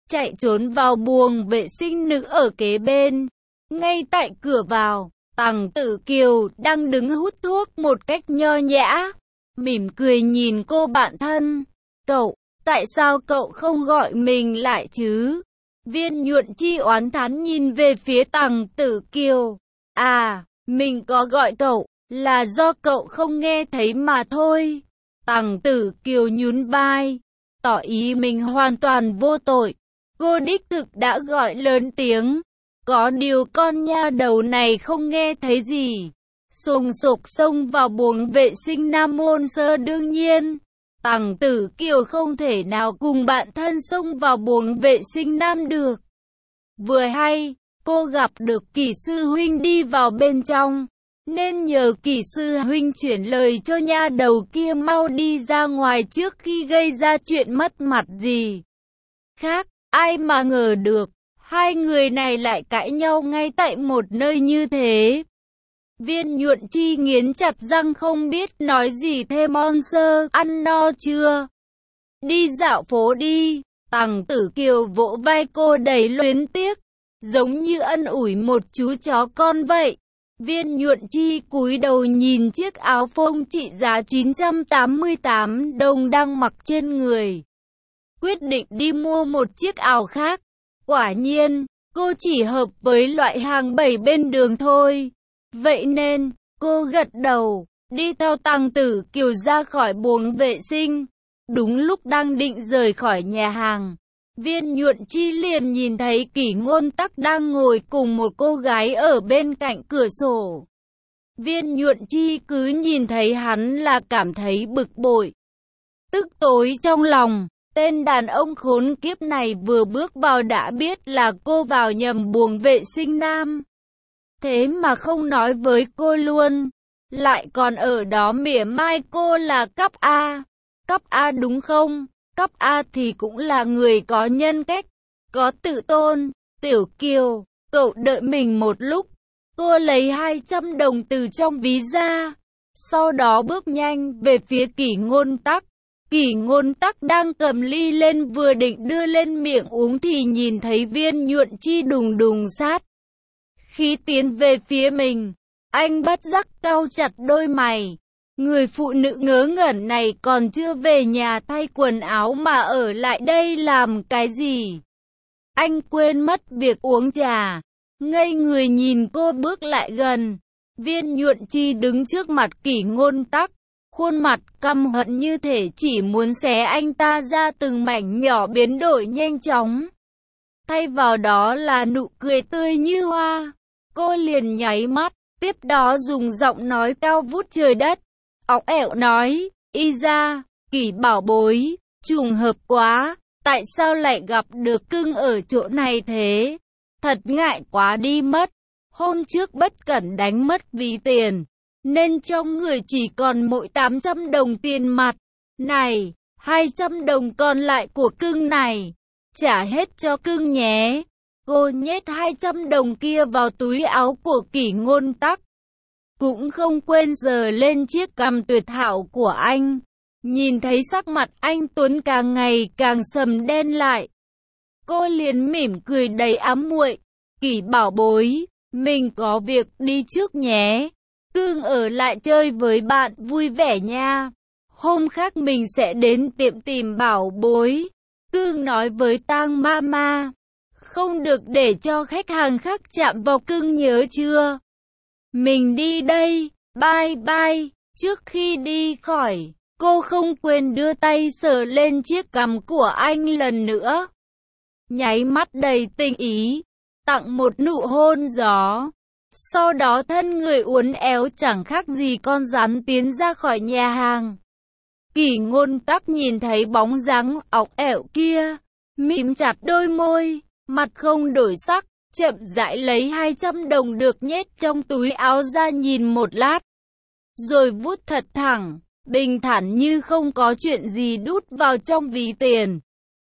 Speaker 1: chạy trốn vào buồng vệ sinh nữ ở kế bên. Ngay tại cửa vào, Tằng Tử Kiều đang đứng hút thuốc một cách nho nhã, mỉm cười nhìn cô bạn thân. Cậu, tại sao cậu không gọi mình lại chứ? Viên Nhuận Chi oán thán nhìn về phía Tằng Tử Kiều. À, mình có gọi cậu, là do cậu không nghe thấy mà thôi. Tằng Tử Kiều nhún vai, tỏ ý mình hoàn toàn vô tội. Cô đích thực đã gọi lớn tiếng, có điều con nha đầu này không nghe thấy gì. Sùng sục xông vào buồng vệ sinh Nam Môn Sơ. Đương nhiên, Tằng Tử Kiều không thể nào cùng bạn thân xông vào buồng vệ sinh nam được. Vừa hay, cô gặp được Kỷ sư huynh đi vào bên trong, nên nhờ Kỷ sư huynh chuyển lời cho nha đầu kia mau đi ra ngoài trước khi gây ra chuyện mất mặt gì khác. Ai mà ngờ được, hai người này lại cãi nhau ngay tại một nơi như thế. Viên Nhuận Chi nghiến chặt răng không biết nói gì thêm. Sơ, ăn no chưa? Đi dạo phố đi. Tằng Tử Kiều vỗ vai cô đầy luyến tiếc, giống như ân ủi một chú chó con vậy. Viên Nhuận Chi cúi đầu nhìn chiếc áo phông trị giá 988 đồng đang mặc trên người, quyết định đi mua một chiếc áo khác. Quả nhiên, cô chỉ hợp với loại hàng bày bên đường thôi. Vậy nên, cô gật đầu, đi theo Tằng Tử Kiều ra khỏi buồng vệ sinh. Đúng lúc đang định rời khỏi nhà hàng, Viên Nhuận Chi liền nhìn thấy Kỷ Ngôn Tắc đang ngồi cùng một cô gái ở bên cạnh cửa sổ. Viên Nhuận Chi cứ nhìn thấy hắn là cảm thấy bực bội, tức tối trong lòng. Tên đàn ông khốn kiếp này vừa bước vào đã biết là cô vào nhầm buồng vệ sinh nam, thế mà không nói với cô luôn, lại còn ở đó mỉa mai cô là cấp A. Cấp A đúng không? Cấp A thì cũng là người có nhân cách, có tự tôn. Tiểu Kiều, cậu đợi mình một lúc. Cô lấy 200 đồng từ trong ví ra, sau đó bước nhanh về phía Kỷ Ngôn Tắc. Kỷ Ngôn Tắc đang cầm ly lên vừa định đưa lên miệng uống thì nhìn thấy Viên Nhuận Chi đùng đùng sát khí tiến về phía mình. Anh bất giác cau chặt đôi mày. Người phụ nữ ngớ ngẩn này còn chưa về nhà thay quần áo mà ở lại đây làm cái gì? Anh quên mất việc uống trà, ngây người nhìn cô bước lại gần. Viên Nhuận Chi đứng trước mặt Kỷ Ngôn Tắc, khuôn mặt căm hận như thể chỉ muốn xé anh ta ra từng mảnh nhỏ, biến đổi nhanh chóng. Thay vào đó là nụ cười tươi như hoa. Cô liền nháy mắt, tiếp đó dùng giọng nói cao vút trời đất, óng ẻo nói, y ra, Kỷ bảo bối, trùng hợp quá, tại sao lại gặp được cưng ở chỗ này thế? Thật ngại quá đi mất. Hôm trước bất cẩn đánh mất ví tiền, nên trong người chỉ còn mỗi 800 đồng tiền mặt. Này, 200 đồng còn lại của cưng này, trả hết cho cưng nhé. Cô nhét 200 đồng kia vào túi áo của Kỷ Ngôn Tắc, cũng không quên giơ lên chiếc cằm tuyệt hảo của anh. Nhìn thấy sắc mặt anh Tuấn càng ngày càng sầm đen lại, cô liền mỉm cười đầy ám muội. Kỷ bảo bối, mình có việc đi trước nhé. Cưng ở lại chơi với bạn vui vẻ nha. Hôm khác mình sẽ đến tiệm tìm bảo bối. Cưng nói với Tang Mama, không được để cho khách hàng khác chạm vào cưng, nhớ chưa? Mình đi đây, bye bye. Trước khi đi khỏi, cô không quên đưa tay sờ lên chiếc cằm của anh lần nữa, nháy mắt đầy tình ý, tặng một nụ hôn gió. Sau đó thân người uốn éo chẳng khác gì con rắn tiến ra khỏi nhà hàng. Kỷ Ngôn Tắc nhìn thấy bóng dáng óng ẻo kia, mím chặt đôi môi, mặt không đổi sắc, chậm rãi lấy 200 đồng được nhét trong túi áo ra nhìn một lát, rồi vút thật thẳng, bình thản như không có chuyện gì đút vào trong ví tiền.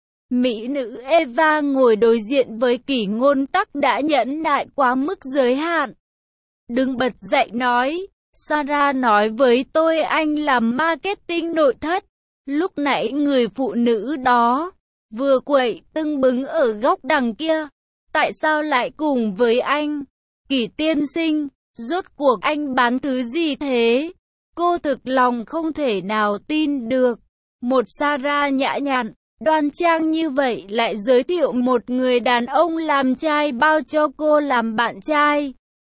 Speaker 1: Mỹ nữ Eva ngồi đối diện với Kỷ Ngôn Tắc đã nhẫn nại quá mức giới hạn. Đừng bật dậy nói, Sarah nói với tôi anh làm marketing nội thất. Lúc nãy người phụ nữ đó vừa quậy tưng bứng ở góc đằng kia. Tại sao lại cùng với anh? Kỷ tiên sinh, rốt cuộc anh bán thứ gì thế? Cô thực lòng không thể nào tin được. Một Sarah nhã nhặn, đoan trang như vậy lại giới thiệu một người đàn ông làm trai bao cho cô làm bạn trai.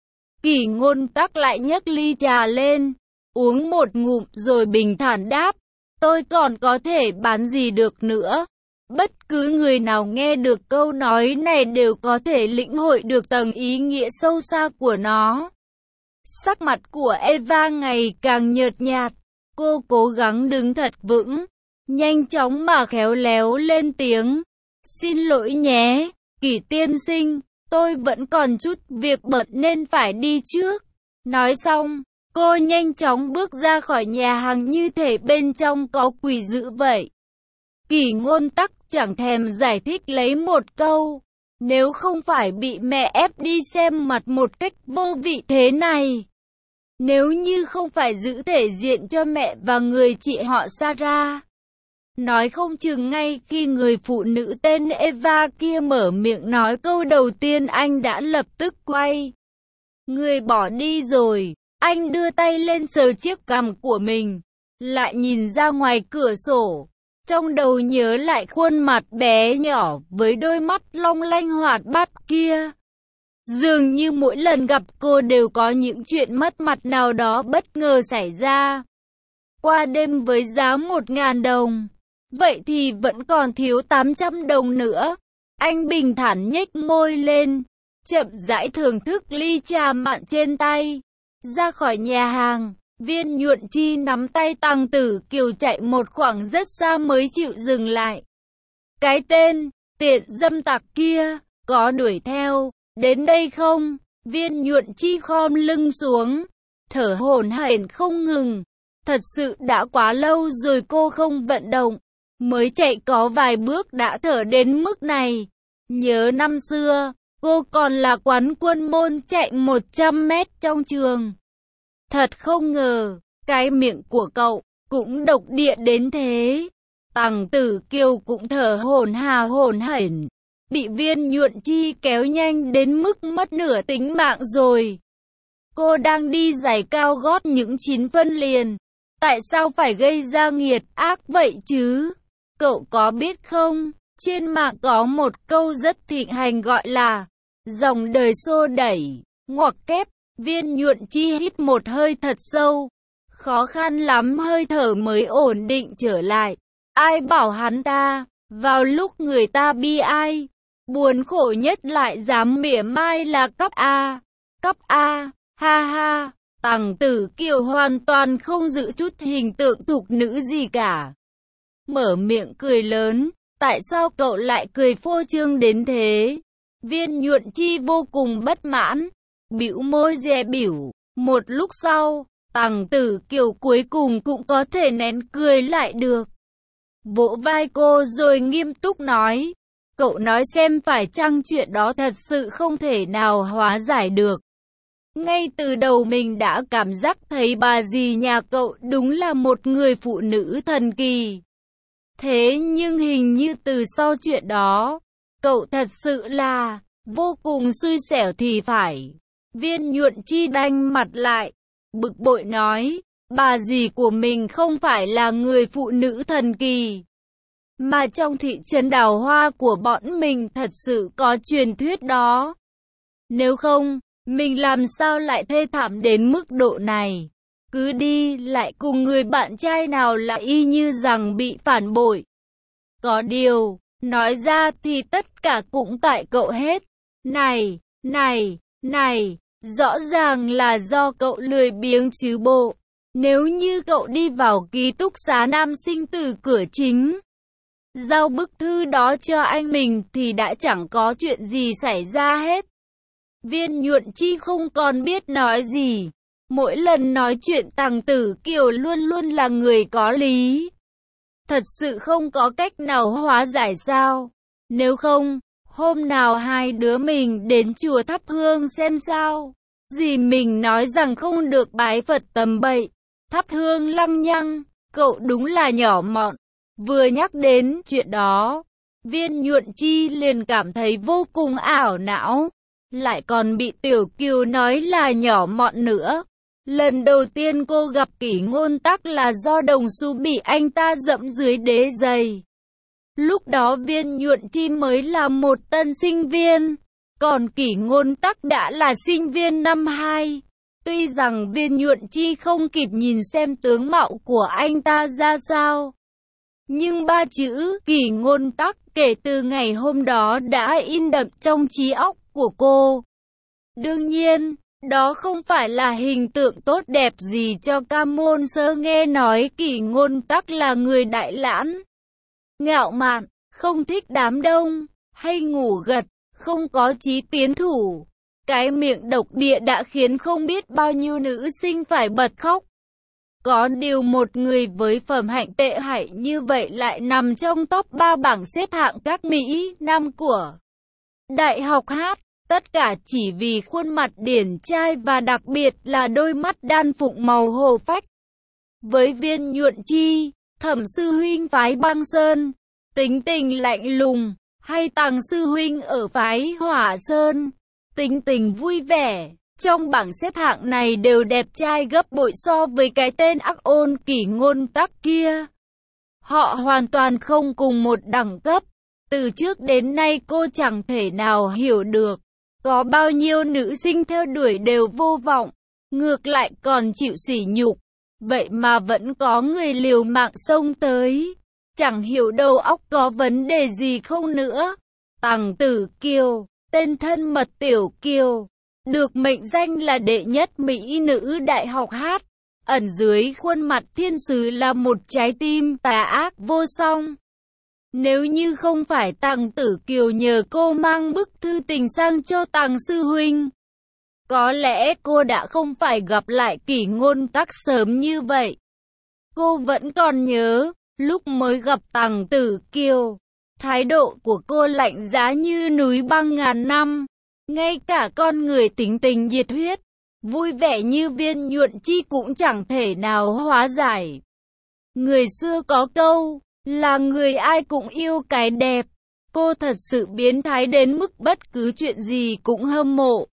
Speaker 1: Kỷ Ngôn Tắc lại nhấc ly trà lên, uống một ngụm rồi bình thản đáp, tôi còn có thể bán gì được nữa. Bất cứ người nào nghe được câu nói này đều có thể lĩnh hội được tầng ý nghĩa sâu xa của nó. Sắc mặt của Eva ngày càng nhợt nhạt, cô cố gắng đứng thật vững, nhanh chóng mà khéo léo lên tiếng. Xin lỗi nhé, Kỷ tiên sinh, tôi vẫn còn chút việc bận nên phải đi trước. Nói xong, cô nhanh chóng bước ra khỏi nhà hàng như thể bên trong có quỷ dữ vậy. Kỷ Ngôn Tắc chẳng thèm giải thích lấy một câu. Nếu không phải bị mẹ ép đi xem mặt một cách vô vị thế này. Nếu như không phải giữ thể diện cho mẹ và người chị họ Sarah. Nói không chừng ngay khi người phụ nữ tên Eva kia mở miệng nói câu đầu tiên anh đã lập tức quay người bỏ đi rồi. Anh đưa tay lên sờ chiếc cằm của mình, lại nhìn ra ngoài cửa sổ. Trong đầu nhớ lại khuôn mặt bé nhỏ với đôi mắt long lanh hoạt bát kia. Dường như mỗi lần gặp cô đều có những chuyện mất mặt nào đó bất ngờ xảy ra. Qua đêm với giá 1.000 đồng. Vậy thì vẫn còn thiếu 800 đồng nữa. Anh bình thản nhếch môi lên, chậm rãi thưởng thức ly trà mặn trên tay. Ra khỏi nhà hàng, Viên Nhuận Chi nắm tay Tằng Tử Kiều chạy một khoảng rất xa mới chịu dừng lại. Cái tên tiện dâm tặc kia, có đuổi theo đến đây không? Viên Nhuận Chi khom lưng xuống, thở hổn hển không ngừng. Thật sự đã quá lâu rồi cô không vận động, mới chạy có vài bước đã thở đến mức này. Nhớ năm xưa, cô còn là quán quân môn chạy 100 mét trong trường. Thật không ngờ, cái miệng của cậu cũng độc địa đến thế. Tằng Tử Kiều cũng thở hổn hển, bị Viên Nhuận Chi kéo nhanh đến mức mất nửa tính mạng rồi. Cô đang đi giày cao gót những 9 phân liền. Tại sao phải gây ra nghiệt ác vậy chứ? Cậu có biết không, trên mạng có một câu rất thịnh hành gọi là dòng đời xô đẩy, ngoặc kép. Viên Nhuận Chi hít một hơi thật sâu, khó khăn lắm hơi thở mới ổn định trở lại. Ai bảo hắn ta, vào lúc người ta bi ai, buồn khổ nhất lại dám mỉa mai là cấp A, ha ha. Tằng Tử Kiều hoàn toàn không giữ chút hình tượng thục nữ gì cả. Mở miệng cười lớn, tại sao cậu lại cười phô trương đến thế? Viên Nhuận Chi vô cùng bất mãn, bĩu môi dè bỉu. Một lúc sau, Tằng Tử Kiều cuối cùng cũng có thể nén cười lại được. Vỗ vai cô rồi nghiêm túc nói, cậu nói xem phải chăng chuyện đó thật sự không thể nào hóa giải được. Ngay từ đầu mình đã cảm giác thấy bà dì nhà cậu đúng là một người phụ nữ thần kỳ. Thế nhưng hình như từ sau chuyện đó, cậu thật sự là vô cùng xui xẻo thì phải. Viên Nhuận Chi đanh mặt lại, bực bội nói, bà dì của mình không phải là người phụ nữ thần kỳ. Mà trong thị trấn Đào Hoa của bọn mình thật sự có truyền thuyết đó. Nếu không, mình làm sao lại thê thảm đến mức độ này? Cứ đi lại cùng người bạn trai nào là y như rằng bị phản bội. Có điều, nói ra thì tất cả cũng tại cậu hết. Này, rõ ràng là do cậu lười biếng chứ bộ. Nếu như cậu đi vào ký túc xá nam sinh từ cửa chính, giao bức thư đó cho anh mình thì đã chẳng có chuyện gì xảy ra hết. Viên Nhuận Chi không còn biết nói gì. Mỗi lần nói chuyện Tằng Tử Kiều luôn luôn là người có lý. Thật sự không có cách nào hóa giải sao? Nếu không, hôm nào hai đứa mình đến chùa thắp hương xem sao? Dì mình nói rằng không được bái Phật tầm bậy, thắp hương lăng nhăng. Cậu đúng là nhỏ mọn. Vừa nhắc đến chuyện đó, Viên Nhuận Chi liền cảm thấy vô cùng ảo não, lại còn bị Tiểu Kiều nói là nhỏ mọn nữa. Lần đầu tiên cô gặp Kỷ Ngôn Tắc là do Đồng Xu bị anh ta dẫm dưới đế giày. Lúc đó Viên Nhuận Chi mới là một tân sinh viên, còn Kỷ Ngôn Tắc đã là sinh viên năm 2. Tuy rằng Viên Nhuận Chi không kịp nhìn xem tướng mạo của anh ta ra sao, nhưng ba chữ Kỷ Ngôn Tắc kể từ ngày hôm đó đã in đậm trong trí óc của cô. Đương nhiên, đó không phải là hình tượng tốt đẹp gì cho Cam Môn Sơ. Nghe nói Kỷ Ngôn Tắc là người đại lãng, ngạo mạn, không thích đám đông, hay ngủ gật, không có chí tiến thủ. Cái miệng độc địa đã khiến không biết bao nhiêu nữ sinh phải bật khóc. Có điều một người với phẩm hạnh tệ hại như vậy lại nằm trong top 3 bảng xếp hạng các Mỹ Nam của Đại học Hát. Tất cả chỉ vì khuôn mặt điển trai và đặc biệt là đôi mắt đan phụng màu hồ phách. Với Viên Nhuận Chi, Thẩm sư huynh phái Băng Sơn, tính tình lạnh lùng, hay Tằng sư huynh ở phái Hỏa Sơn, tính tình vui vẻ, trong bảng xếp hạng này đều đẹp trai gấp bội so với cái tên ác ôn Kỷ Ngôn Tắc kia. Họ hoàn toàn không cùng một đẳng cấp. Từ trước đến nay cô chẳng thể nào hiểu được, có bao nhiêu nữ sinh theo đuổi đều vô vọng, ngược lại còn chịu sỉ nhục. Vậy mà vẫn có người liều mạng xông tới, chẳng hiểu đầu óc có vấn đề gì không nữa. Tằng Tử Kiều, tên thân mật Tiểu Kiều, được mệnh danh là đệ nhất mỹ nữ Đại học Hát. Ẩn dưới khuôn mặt thiên sứ là một trái tim tà ác vô song. Nếu như không phải Tằng Tử Kiều nhờ cô mang bức thư tình sang cho Tằng sư huynh, có lẽ cô đã không phải gặp lại Kỷ Ngôn Tắc sớm như vậy. Cô vẫn còn nhớ, lúc mới gặp Tằng Tử Kiều, thái độ của cô lạnh giá như núi băng ngàn năm. Ngay cả con người tính tình nhiệt huyết, vui vẻ như Viên Nhuận Chi cũng chẳng thể nào hóa giải. Người xưa có câu, là người ai cũng yêu cái đẹp. Cô thật sự biến thái đến mức bất cứ chuyện gì cũng hâm mộ,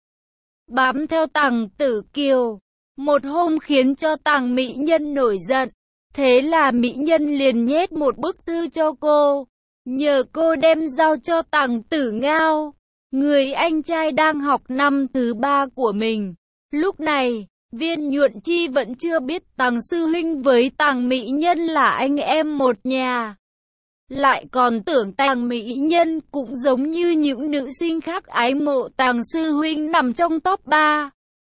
Speaker 1: bám theo Tằng Tử Kiều. Một hôm khiến cho Tằng mỹ nhân nổi giận, thế là mỹ nhân liền nhét một bức thư cho cô, nhờ cô đem giao cho Tằng Tử Ngao, người anh trai đang học năm thứ 3 của mình. Lúc này, Viên Nhuận Chi vẫn chưa biết Tằng sư huynh với Tằng mỹ nhân là anh em một nhà, lại còn tưởng Tằng mỹ nhân cũng giống như những nữ sinh khác ái mộ Tằng sư huynh nằm trong top 3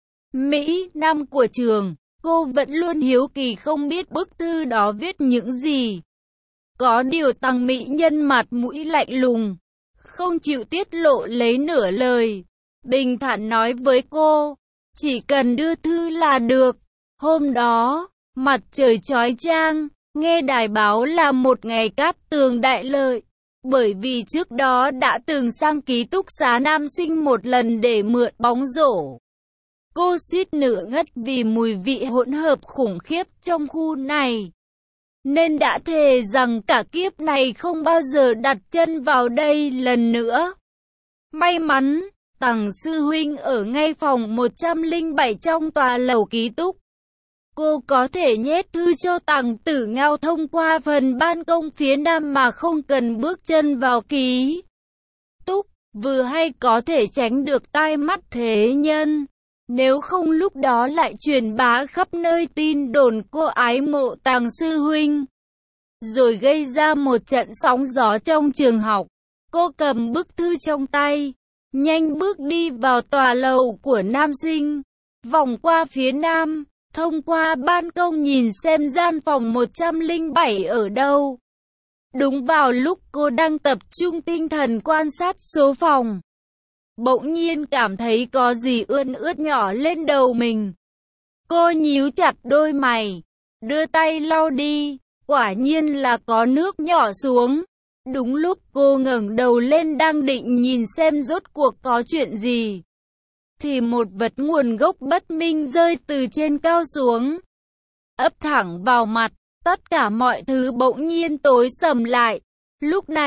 Speaker 1: Mỹ Nam của trường. Cô vẫn luôn hiếu kỳ không biết bức thư đó viết những gì. Có điều Tằng mỹ nhân mặt mũi lạnh lùng, không chịu tiết lộ lấy nửa lời, bình thản nói với cô, chỉ cần đưa thư là được. Hôm đó, mặt trời chói chang, nghe đài báo là một ngày cát tường đại lợi, bởi vì trước đó đã từng sang ký túc xá nam sinh một lần để mượn bóng rổ. Cô suýt nữa ngất vì mùi vị hỗn hợp khủng khiếp trong khu này, nên đã thề rằng cả kiếp này không bao giờ đặt chân vào đây lần nữa. May mắn, Tằng sư huynh ở ngay phòng 107 trong tòa lầu ký túc. Cô có thể nhét thư cho Tằng Tử Ngao thông qua phần ban công phía nam mà không cần bước chân vào ký túc, vừa hay có thể tránh được tai mắt thế nhân. Nếu không lúc đó lại truyền bá khắp nơi tin đồn cô ái mộ Tằng sư huynh, rồi gây ra một trận sóng gió trong trường học. Cô cầm bức thư trong tay, nhanh bước đi vào tòa lầu của nam sinh, vòng qua phía nam, thông qua ban công nhìn xem gian phòng 107 ở đâu. Đúng vào lúc cô đang tập trung tinh thần quan sát số phòng, bỗng nhiên cảm thấy có gì ươn ướt nhỏ lên đầu mình. Cô nhíu chặt đôi mày, đưa tay lau đi, quả nhiên là có nước nhỏ xuống. Đúng lúc cô ngẩng đầu lên đang định nhìn xem rốt cuộc có chuyện gì, thì một vật nguồn gốc bất minh rơi từ trên cao xuống, ập thẳng vào mặt. Tất cả mọi thứ bỗng nhiên tối sầm lại. Lúc này,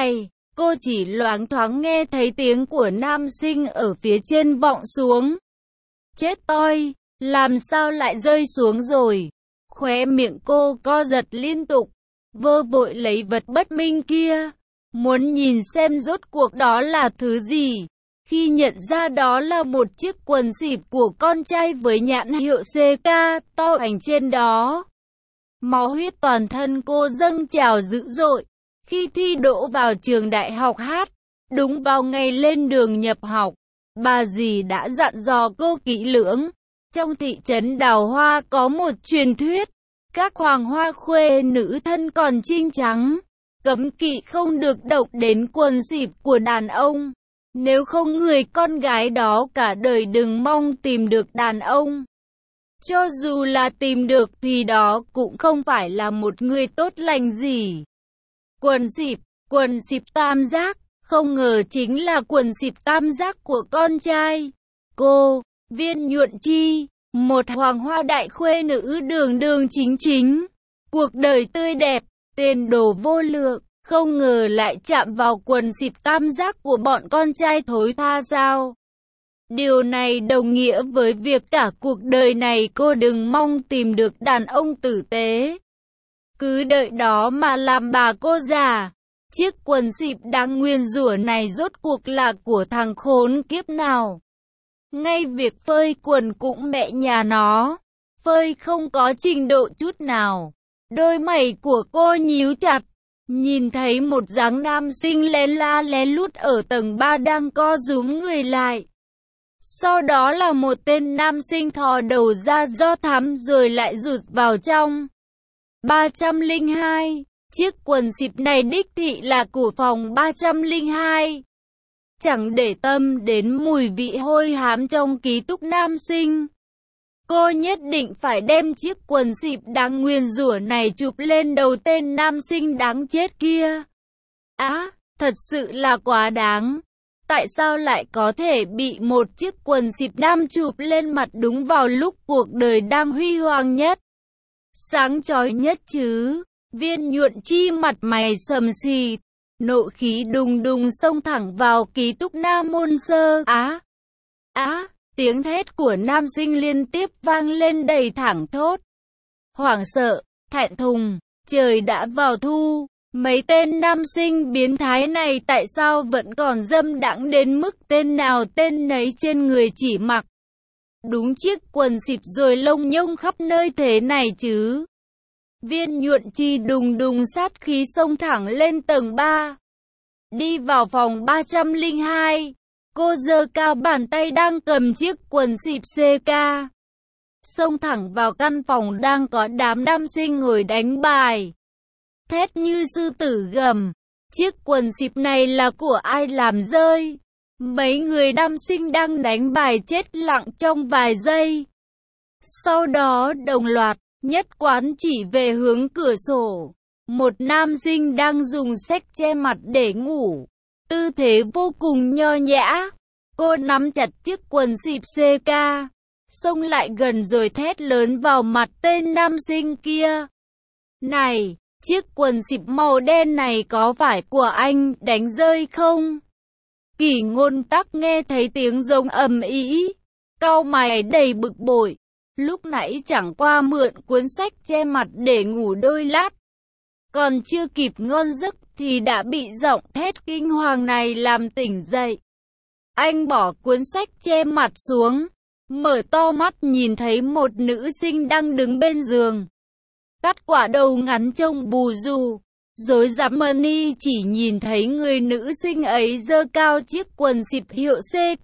Speaker 1: Cô chỉ loáng thoáng nghe thấy tiếng của nam sinh ở phía trên vọng xuống. Chết toi, làm sao lại rơi xuống rồi? Khóe miệng cô co giật liên tục, vơ vội lấy vật bất minh kia, muốn nhìn xem rốt cuộc đó là thứ gì. Khi nhận ra đó là một chiếc quần xịp của con trai với nhãn hiệu CK to ảnh trên đó, máu huyết toàn thân cô dâng trào dữ dội. Khi thi đỗ vào trường đại học hát, đúng vào ngày lên đường nhập học, bà dì đã dặn dò cô kỹ lưỡng. Trong thị trấn Đào Hoa có một truyền thuyết, các hoàng hoa khuê nữ thân còn trinh trắng, cấm kỵ không được động đến quần xịp của đàn ông. Nếu không người con gái đó cả đời đừng mong tìm được đàn ông. Cho dù là tìm được thì đó cũng không phải là một người tốt lành gì. Quần xịp tam giác, không ngờ chính là quần xịp tam giác của con trai. Cô, Viên Nhuận Chi, một hoàng hoa đại khuê nữ đường đường chính chính, cuộc đời tươi đẹp, tiền đồ vô lượng, không ngờ lại chạm vào quần xịp tam giác của bọn con trai thối tha sao? Điều này đồng nghĩa với việc cả cuộc đời này cô đừng mong tìm được đàn ông tử tế. Cứ đợi đó mà làm bà cô già. Chiếc quần xịp đáng nguyền rủa này rốt cuộc là của thằng khốn kiếp nào? Ngay việc phơi quần cũng mẹ nhà nó, phơi không có trình độ chút nào. Đôi mày của cô nhíu chặt, nhìn thấy một dáng nam sinh lén la lén lút ở tầng 3 đang co rúm người lại. Sau đó là một tên nam sinh thò đầu ra do thắm rồi lại rụt vào trong. 302. Chiếc quần xịp này đích thị là của phòng 302. Chẳng để tâm đến mùi vị hôi hám trong ký túc nam sinh, cô nhất định phải đem chiếc quần xịp đáng nguyền rủa này chụp lên đầu tên nam sinh đáng chết kia. Thật sự là quá đáng. Tại sao lại có thể bị một chiếc quần xịp nam chụp lên mặt đúng vào lúc cuộc đời đang huy hoàng nhất, sáng chói nhất chứ? Viên Nhuận Chi mặt mày sầm xì, nộ khí đùng đùng xông thẳng vào ký túc nam môn sơ. Tiếng thét của nam sinh liên tiếp vang lên đầy thảng thốt. Hoảng sợ, thẹn thùng, trời đã vào thu. Mấy tên nam sinh biến thái này tại sao vẫn còn dâm đãng đến mức tên nào tên nấy trên người chỉ mặc đúng chiếc quần xịp rồi lông nhông khắp nơi thế này chứ? Viên Nhuận Chi đùng đùng sát khí xông thẳng lên tầng 3. Đi vào phòng 302. Cô giơ cao bàn tay đang cầm chiếc quần xịp CK, xông thẳng vào căn phòng đang có đám nam sinh ngồi đánh bài. Thét như sư tử gầm. Chiếc quần xịp này là của ai làm rơi? Mấy người nam sinh đang đánh bài chết lặng trong vài giây. Sau đó đồng loạt, nhất quán chỉ về hướng cửa sổ. Một nam sinh đang dùng xách che mặt để ngủ, tư thế vô cùng nho nhã. Cô nắm chặt chiếc quần xịp CK, xông lại gần rồi thét lớn vào mặt tên nam sinh kia. Này, chiếc quần xịp màu đen này có phải của anh đánh rơi không? Kỷ Ngôn Tắc nghe thấy tiếng giống ầm ĩ, cau mày đầy bực bội. Lúc nãy chẳng qua mượn cuốn sách che mặt để ngủ đôi lát, còn chưa kịp ngon giấc thì đã bị giọng thét kinh hoàng này làm tỉnh dậy. Anh bỏ cuốn sách che mặt xuống, mở to mắt nhìn thấy một nữ sinh đang đứng bên giường, cắt quả đầu ngắn trông bù xù, rối rắm mani chỉ nhìn thấy người nữ sinh ấy giơ cao chiếc quần xịp hiệu CK,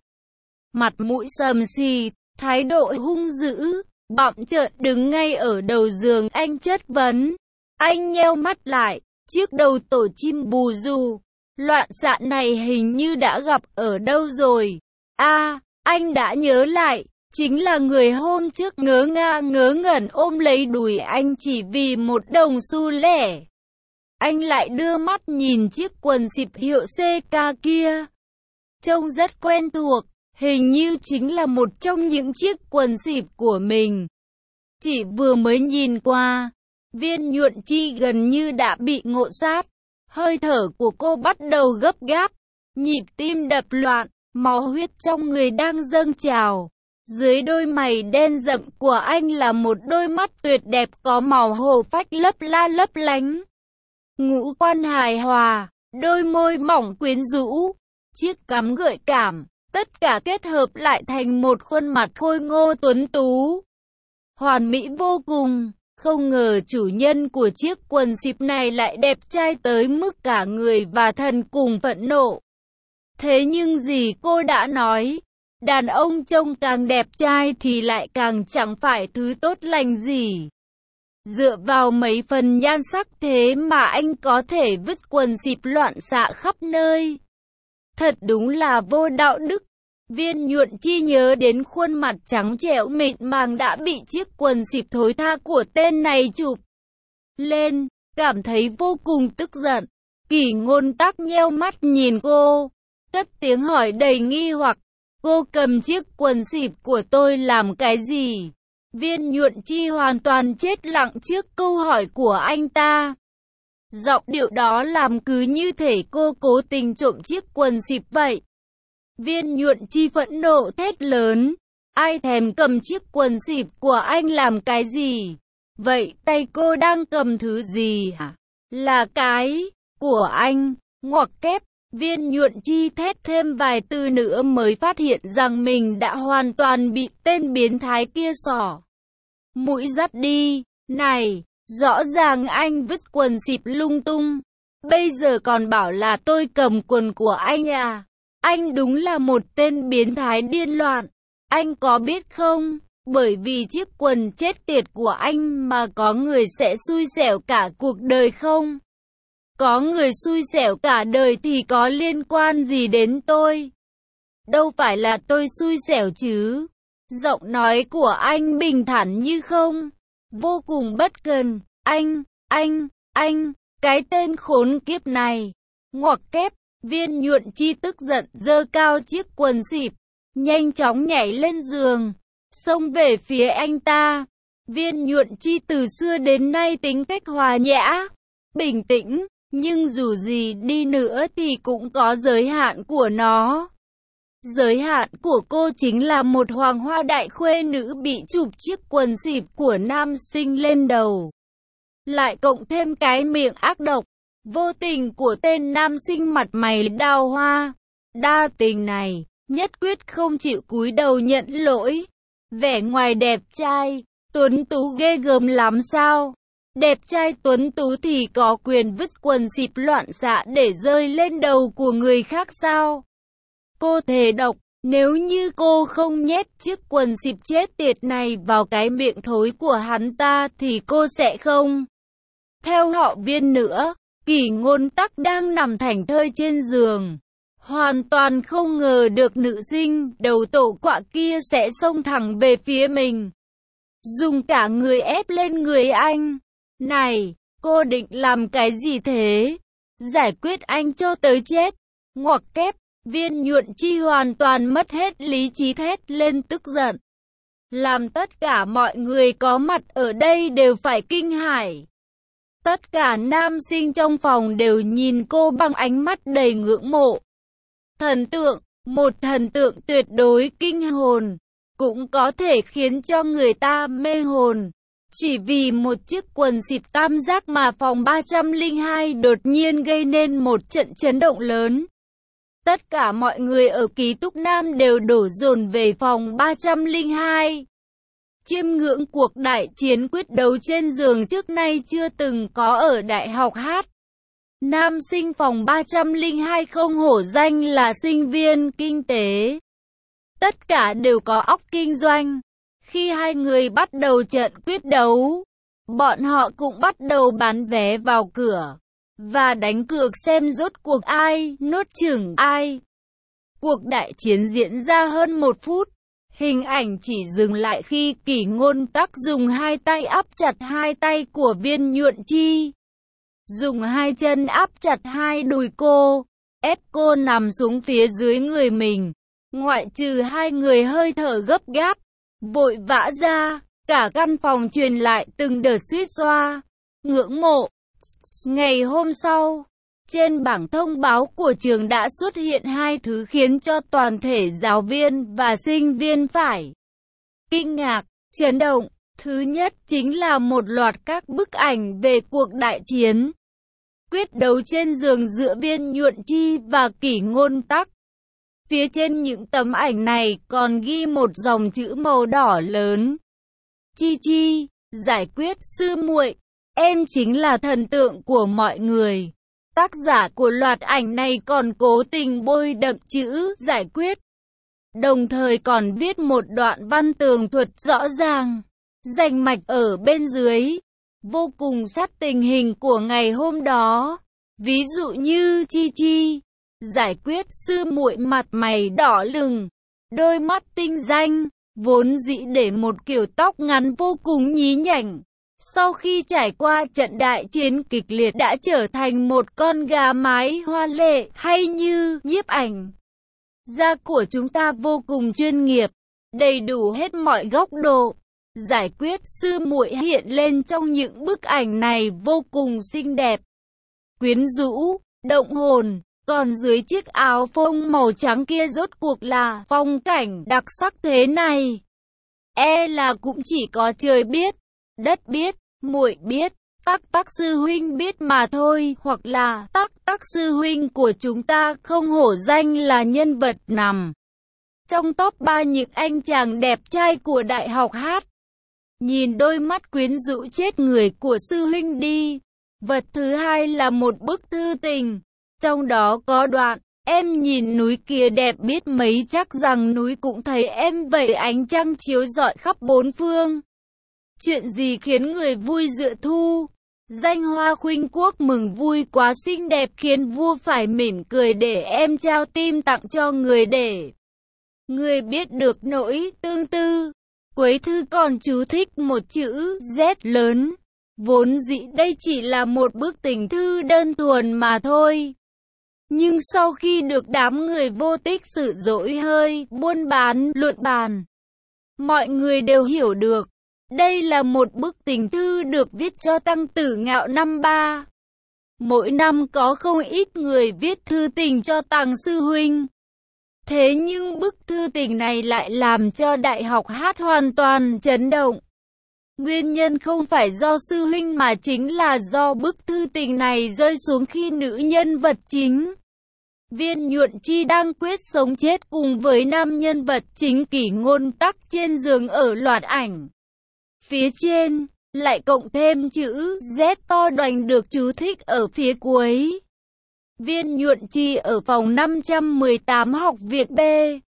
Speaker 1: mặt mũi sầm xì, thái độ hung dữ, bặm trợn đứng ngay ở đầu giường. Anh chất vấn. Anh nheo mắt lại, chiếc đầu tổ chim bù xù, loạn xạ này hình như đã gặp ở đâu rồi. Anh đã nhớ lại, chính là người hôm trước ngớ ngẩn ôm lấy đùi anh chỉ vì một đồng xu lẻ. Anh lại đưa mắt nhìn chiếc quần xịp hiệu CK kia, trông rất quen thuộc, hình như chính là một trong những chiếc quần xịp của mình. Chỉ vừa mới nhìn qua, Viên Nhuận Chi gần như đã bị ngộ sát. Hơi thở của cô bắt đầu gấp gáp, nhịp tim đập loạn, máu huyết trong người đang dâng trào. Dưới đôi mày đen rậm của anh là một đôi mắt tuyệt đẹp có màu hồ phách lấp la lấp lánh. Ngũ quan hài hòa, đôi môi mỏng quyến rũ, chiếc cằm gợi cảm, tất cả kết hợp lại thành một khuôn mặt khôi ngô tuấn tú. Hoàn mỹ vô cùng, không ngờ chủ nhân của chiếc quần xịp này lại đẹp trai tới mức cả người và thần cùng phẫn nộ. Thế nhưng gì cô đã nói, đàn ông trông càng đẹp trai thì lại càng chẳng phải thứ tốt lành gì. Dựa vào mấy phần nhan sắc thế mà anh có thể vứt quần xịp loạn xạ khắp nơi. Thật đúng là vô đạo đức. Viên Nhuận Chi nhớ đến khuôn mặt trắng trẻo mịn màng đã bị chiếc quần xịp thối tha của tên này chụp lên, cảm thấy vô cùng tức giận. Kỷ Ngôn Tắc nheo mắt nhìn cô, cất tiếng hỏi đầy nghi hoặc, cô cầm chiếc quần xịp của tôi làm cái gì? Viên Nhuận Chi hoàn toàn chết lặng trước câu hỏi của anh ta. Giọng điệu đó làm cứ như thể cô cố tình trộm chiếc quần xịp vậy. Viên Nhuận Chi phẫn nộ thét lớn, ai thèm cầm chiếc quần xịp của anh làm cái gì? Vậy tay cô đang cầm thứ gì hả? Là cái của anh, ngoặc kép. Viên Nhuận Chi thét thêm vài từ nữa mới phát hiện rằng mình đã hoàn toàn bị tên biến thái kia xỏ mũi dắt đi. Này, rõ ràng anh vứt quần xịp lung tung, bây giờ còn bảo là tôi cầm quần của anh à? Anh đúng là một tên biến thái điên loạn. Anh có biết không, bởi vì chiếc quần chết tiệt của anh mà có người sẽ xui xẻo cả cuộc đời không? Có người xui xẻo cả đời thì có liên quan gì đến tôi? Đâu phải là tôi xui xẻo chứ? Giọng nói của anh bình thản như không, vô cùng bất cần. Anh, cái tên khốn kiếp này. Ngoặc kép. Viên Nhuận Chi tức giận giơ cao chiếc quần xịp, nhanh chóng nhảy lên giường, xông về phía anh ta. Viên Nhuận Chi từ xưa đến nay tính cách hòa nhã, bình tĩnh, nhưng dù gì đi nữa thì cũng có giới hạn của nó. Giới hạn của cô chính là một hoàng hoa đại khuê nữ bị chụp chiếc quần xịp của nam sinh lên đầu. Lại cộng thêm cái miệng ác độc, vô tình của tên nam sinh mặt mày đào hoa, đa tình này, nhất quyết không chịu cúi đầu nhận lỗi. Vẻ ngoài đẹp trai, tuấn tú ghê gớm lắm sao? Đẹp trai tuấn tú thì có quyền vứt quần xịp loạn xạ để rơi lên đầu của người khác sao? Cô thề độc, nếu như cô không nhét chiếc quần xịp chết tiệt này vào cái miệng thối của hắn ta thì cô sẽ không. Theo họ Viên nữa, Kỷ Ngôn Tắc đang nằm thảnh thơi trên giường, hoàn toàn không ngờ được nữ sinh đầu tổ quạ kia sẽ xông thẳng về phía mình, dùng cả người ép lên người anh. Này, cô định làm cái gì thế? Giải quyết anh cho tới chết. Ngoặc kép. Viên Nhuận Chi hoàn toàn mất hết lý trí thét lên tức giận, làm tất cả mọi người có mặt ở đây đều phải kinh hãi. Tất cả nam sinh trong phòng đều nhìn cô bằng ánh mắt đầy ngưỡng mộ. Thần tượng, một thần tượng tuyệt đối kinh hồn, cũng có thể khiến cho người ta mê hồn. Chỉ vì một chiếc quần xịp tam giác mà phòng 302 đột nhiên gây nên một trận chấn động lớn. Tất cả mọi người ở ký túc Nam đều đổ dồn về phòng 302. Chiêm ngưỡng cuộc đại chiến quyết đấu trên giường trước nay chưa từng có ở Đại học Hát. Nam sinh phòng 302 không hổ danh là sinh viên kinh tế. Tất cả đều có óc kinh doanh. Khi hai người bắt đầu trận quyết đấu, bọn họ cũng bắt đầu bán vé vào cửa và đánh cược xem rốt cuộc ai nuốt chửng ai. Cuộc đại chiến diễn ra hơn 1 phút. Hình ảnh chỉ dừng lại khi Kỷ Ngôn Tắc dùng hai tay áp chặt hai tay của Viên Nhuận Chi, dùng hai chân áp chặt hai đùi cô, ép cô nằm xuống phía dưới người mình. Ngoại trừ hai người hơi thở gấp gáp, vội vã ra, cả căn phòng truyền lại từng đợt suýt xoa, ngưỡng mộ. Ngày hôm sau, Trên bảng thông báo của trường đã xuất hiện hai thứ khiến cho toàn thể giáo viên và sinh viên phải kinh ngạc, chấn động. Thứ nhất chính là một loạt các bức ảnh về cuộc đại chiến quyết đấu trên giường giữa Viên Nhuận Chi và Kỷ Ngôn Tắc. Phía trên những tấm ảnh này còn ghi một dòng chữ màu đỏ lớn. Chi Chi, giải quyết sư muội, em chính là thần tượng của mọi người. Tác giả của loạt ảnh này còn cố tình bôi đậm chữ giải quyết, đồng thời còn viết một đoạn văn tường thuật rõ ràng, rành mạch ở bên dưới, vô cùng sát tình hình của ngày hôm đó. Ví dụ như Chi Chi, giải quyết sư muội mặt mày đỏ lừng, đôi mắt tinh danh, vốn dĩ để một kiểu tóc ngắn vô cùng nhí nhảnh. Sau khi trải qua trận đại chiến kịch liệt đã trở thành một con gà mái hoa lệ, hay như nhiếp ảnh da của chúng ta vô cùng chuyên nghiệp, đầy đủ hết mọi góc độ. Giải quyết sư muội hiện lên trong những bức ảnh này vô cùng xinh đẹp, quyến rũ, động hồn. Còn dưới chiếc áo phông màu trắng kia rốt cuộc là phong cảnh đặc sắc thế này. E là cũng chỉ có trời biết, đất biết, muội biết, Tắc sư huynh biết mà thôi, hoặc là Tắc sư huynh của chúng ta không hổ danh là nhân vật nằm trong top 3 những anh chàng đẹp trai của Đại học Hát. Nhìn đôi mắt quyến rũ chết người của sư huynh đi. Vật thứ hai là một bức thư tình. Trong đó có đoạn, em nhìn núi kia đẹp biết mấy, chắc rằng núi cũng thấy em vậy, ánh trăng chiếu rọi khắp bốn phương. Chuyện gì khiến người vui dựa thu? Danh hoa khuynh quốc mừng vui quá xinh đẹp khiến vua phải mỉm cười để em trao tim tặng cho người để người biết được nỗi tương tư. Cuối thư còn chú thích một chữ Z lớn. Vốn dĩ đây chỉ là một bức tình thư đơn thuần mà thôi. Nhưng sau khi được đám người vô tích sử dỗi hơi, buôn bán, luận bàn, mọi người đều hiểu được. Đây là một bức tình thư được viết cho Tăng Tử Ngạo năm 3. Mỗi năm có không ít người viết thư tình cho Tằng sư huynh. Thế nhưng bức thư tình này lại làm cho Đại học Hát hoàn toàn chấn động. Nguyên nhân không phải do sư huynh mà chính là do bức thư tình này rơi xuống khi nữ nhân vật chính Viên Nhuận Chi đang quyết sống chết cùng với nam nhân vật chính Kỷ Ngôn Tắc trên giường ở loạt ảnh. Phía trên, lại cộng thêm chữ Z to đoành được chú thích ở phía cuối. Viên Nhuận Chi ở phòng 518 học viện B.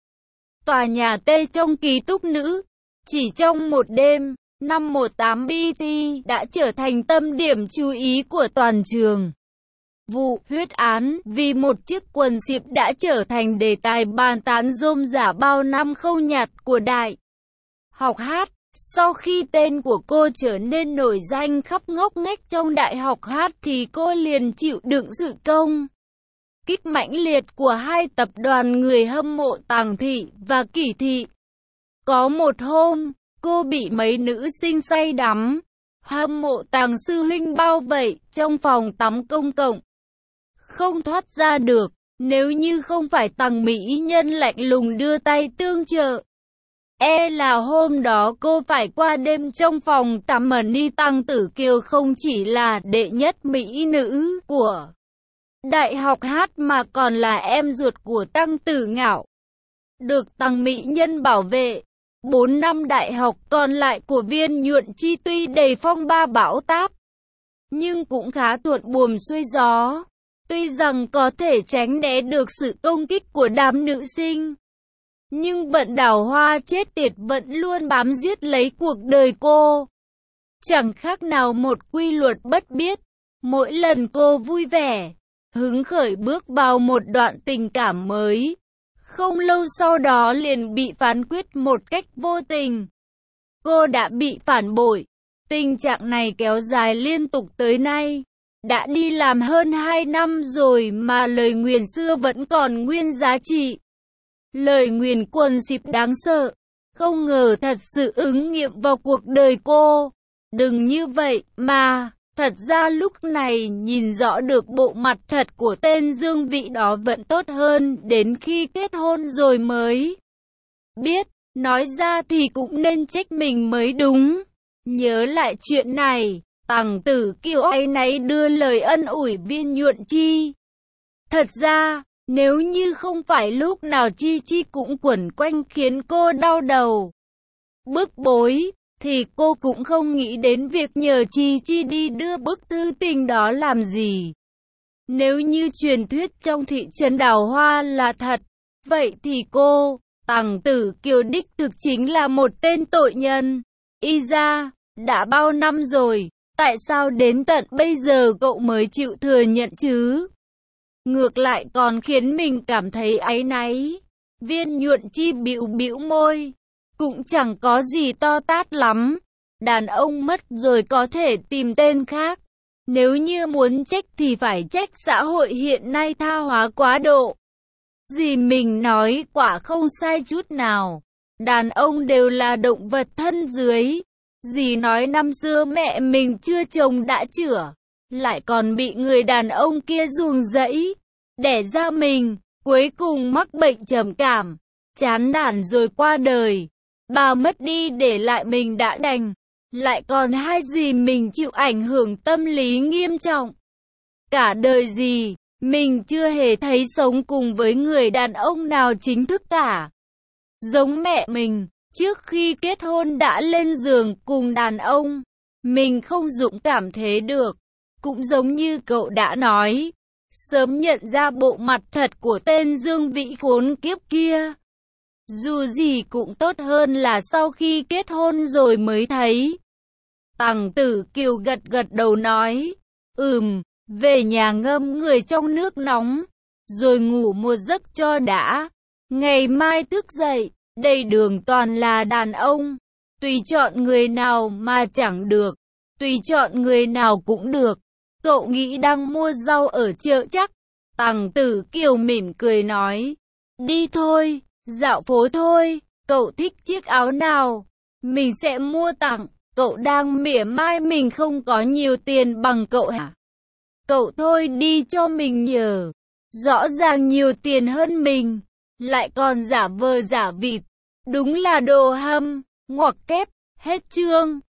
Speaker 1: Tòa nhà T trong ký túc nữ. Chỉ trong một đêm, 518 BT đã trở thành tâm điểm chú ý của toàn trường. Vụ huyết án vì một chiếc quần xịp đã trở thành đề tài bàn tán rôm rả bao năm không nhạt của Đại học Hát. Sau khi tên của cô trở nên nổi danh khắp ngóc ngách trong Đại học Hát thì cô liền chịu đựng sự công kích mãnh liệt của hai tập đoàn người hâm mộ Tằng Thị và Kỷ Thị. Có một hôm, cô bị mấy nữ sinh say đắm hâm mộ Tằng sư huynh bao vây trong phòng tắm công cộng, không thoát ra được. Nếu như không phải Tằng mỹ nhân lạnh lùng đưa tay tương trợ, e là hôm đó cô phải qua đêm trong phòng tắm ni. Tằng Tử Kiều không chỉ là đệ nhất mỹ nữ của Đại học Hát mà còn là em ruột của Tăng Tử Ngạo, được Tằng mỹ nhân bảo vệ. 4 năm đại học còn lại của Viên Nhuận Chi tuy đầy phong ba bão táp, nhưng cũng khá thuận buồm xuôi gió. Tuy rằng có thể tránh né được sự công kích của đám nữ sinh, nhưng bận đào hoa chết tiệt vẫn luôn bám giết lấy cuộc đời cô. Chẳng khác nào một quy luật bất biết. Mỗi lần cô vui vẻ, hứng khởi bước vào một đoạn tình cảm mới, không lâu sau đó liền bị phán quyết một cách vô tình. Cô đã bị phản bội. Tình trạng này kéo dài liên tục tới nay. Đã đi làm hơn 2 năm rồi mà lời nguyền xưa vẫn còn nguyên giá trị. Lời nguyền quần xịp đáng sợ, không ngờ thật sự ứng nghiệm vào cuộc đời cô. Đừng như vậy mà. Thật ra lúc này nhìn rõ được bộ mặt thật của tên Dương Vị đó vẫn tốt hơn đến khi kết hôn rồi mới biết. Nói ra thì cũng nên trách mình mới đúng. Nhớ lại chuyện này, Tằng Tử Kiều áy náy đưa lời ân ủi Viên Nhuận Chi. Thật ra, nếu như không phải lúc nào Chi Chi cũng quẩn quanh khiến cô đau đầu, bức bối, thì cô cũng không nghĩ đến việc nhờ Chi Chi đi đưa bức thư tình đó làm gì. Nếu như truyền thuyết trong thị trấn Đào Hoa là thật, vậy thì cô, Tằng Tử Kiều đích thực chính là một tên tội nhân. Y ra, đã bao năm rồi, tại sao đến tận bây giờ cậu mới chịu thừa nhận chứ? Ngược lại còn khiến mình cảm thấy áy náy. Viên Nhuận Chi bĩu bĩu môi. Cũng chẳng có gì to tát lắm. Đàn ông mất rồi có thể tìm tên khác. Nếu như muốn trách thì phải trách xã hội hiện nay tha hóa quá độ. Dì mình nói quả không sai chút nào. Đàn ông đều là động vật thân dưới. Dì nói năm xưa mẹ mình chưa chồng đã chửa, lại còn bị người đàn ông kia ruồng rẫy, đẻ ra mình, cuối cùng mắc bệnh trầm cảm, chán nản rồi qua đời. Bà mất đi để lại mình đã đành, lại còn hai dì mình chịu ảnh hưởng tâm lý nghiêm trọng. Cả đời dì, mình chưa hề thấy sống cùng với người đàn ông nào chính thức cả. Giống mẹ mình, trước khi kết hôn đã lên giường cùng đàn ông, mình không dũng cảm thế được. Cũng giống như cậu đã nói, sớm nhận ra bộ mặt thật của tên Dương Vĩ khốn kiếp kia. Dù gì cũng tốt hơn là sau khi kết hôn rồi mới thấy. Tằng Tử Kiều gật gật đầu nói, về nhà ngâm người trong nước nóng, rồi ngủ một giấc cho đã. Ngày mai thức dậy, đầy đường toàn là đàn ông. Tùy chọn người nào mà chẳng được, tùy chọn người nào cũng được. Cậu nghĩ đang mua rau ở chợ chắc? Tằng Tử Kiều mỉm cười nói, đi thôi, dạo phố thôi, cậu thích chiếc áo nào? Mình sẽ mua tặng. Cậu đang mỉa mai mình không có nhiều tiền bằng cậu hả? Cậu thôi đi cho mình nhờ. Rõ ràng nhiều tiền hơn mình, lại còn giả vờ giả vịt. Đúng là đồ hâm, ngoặc kép, hết chương.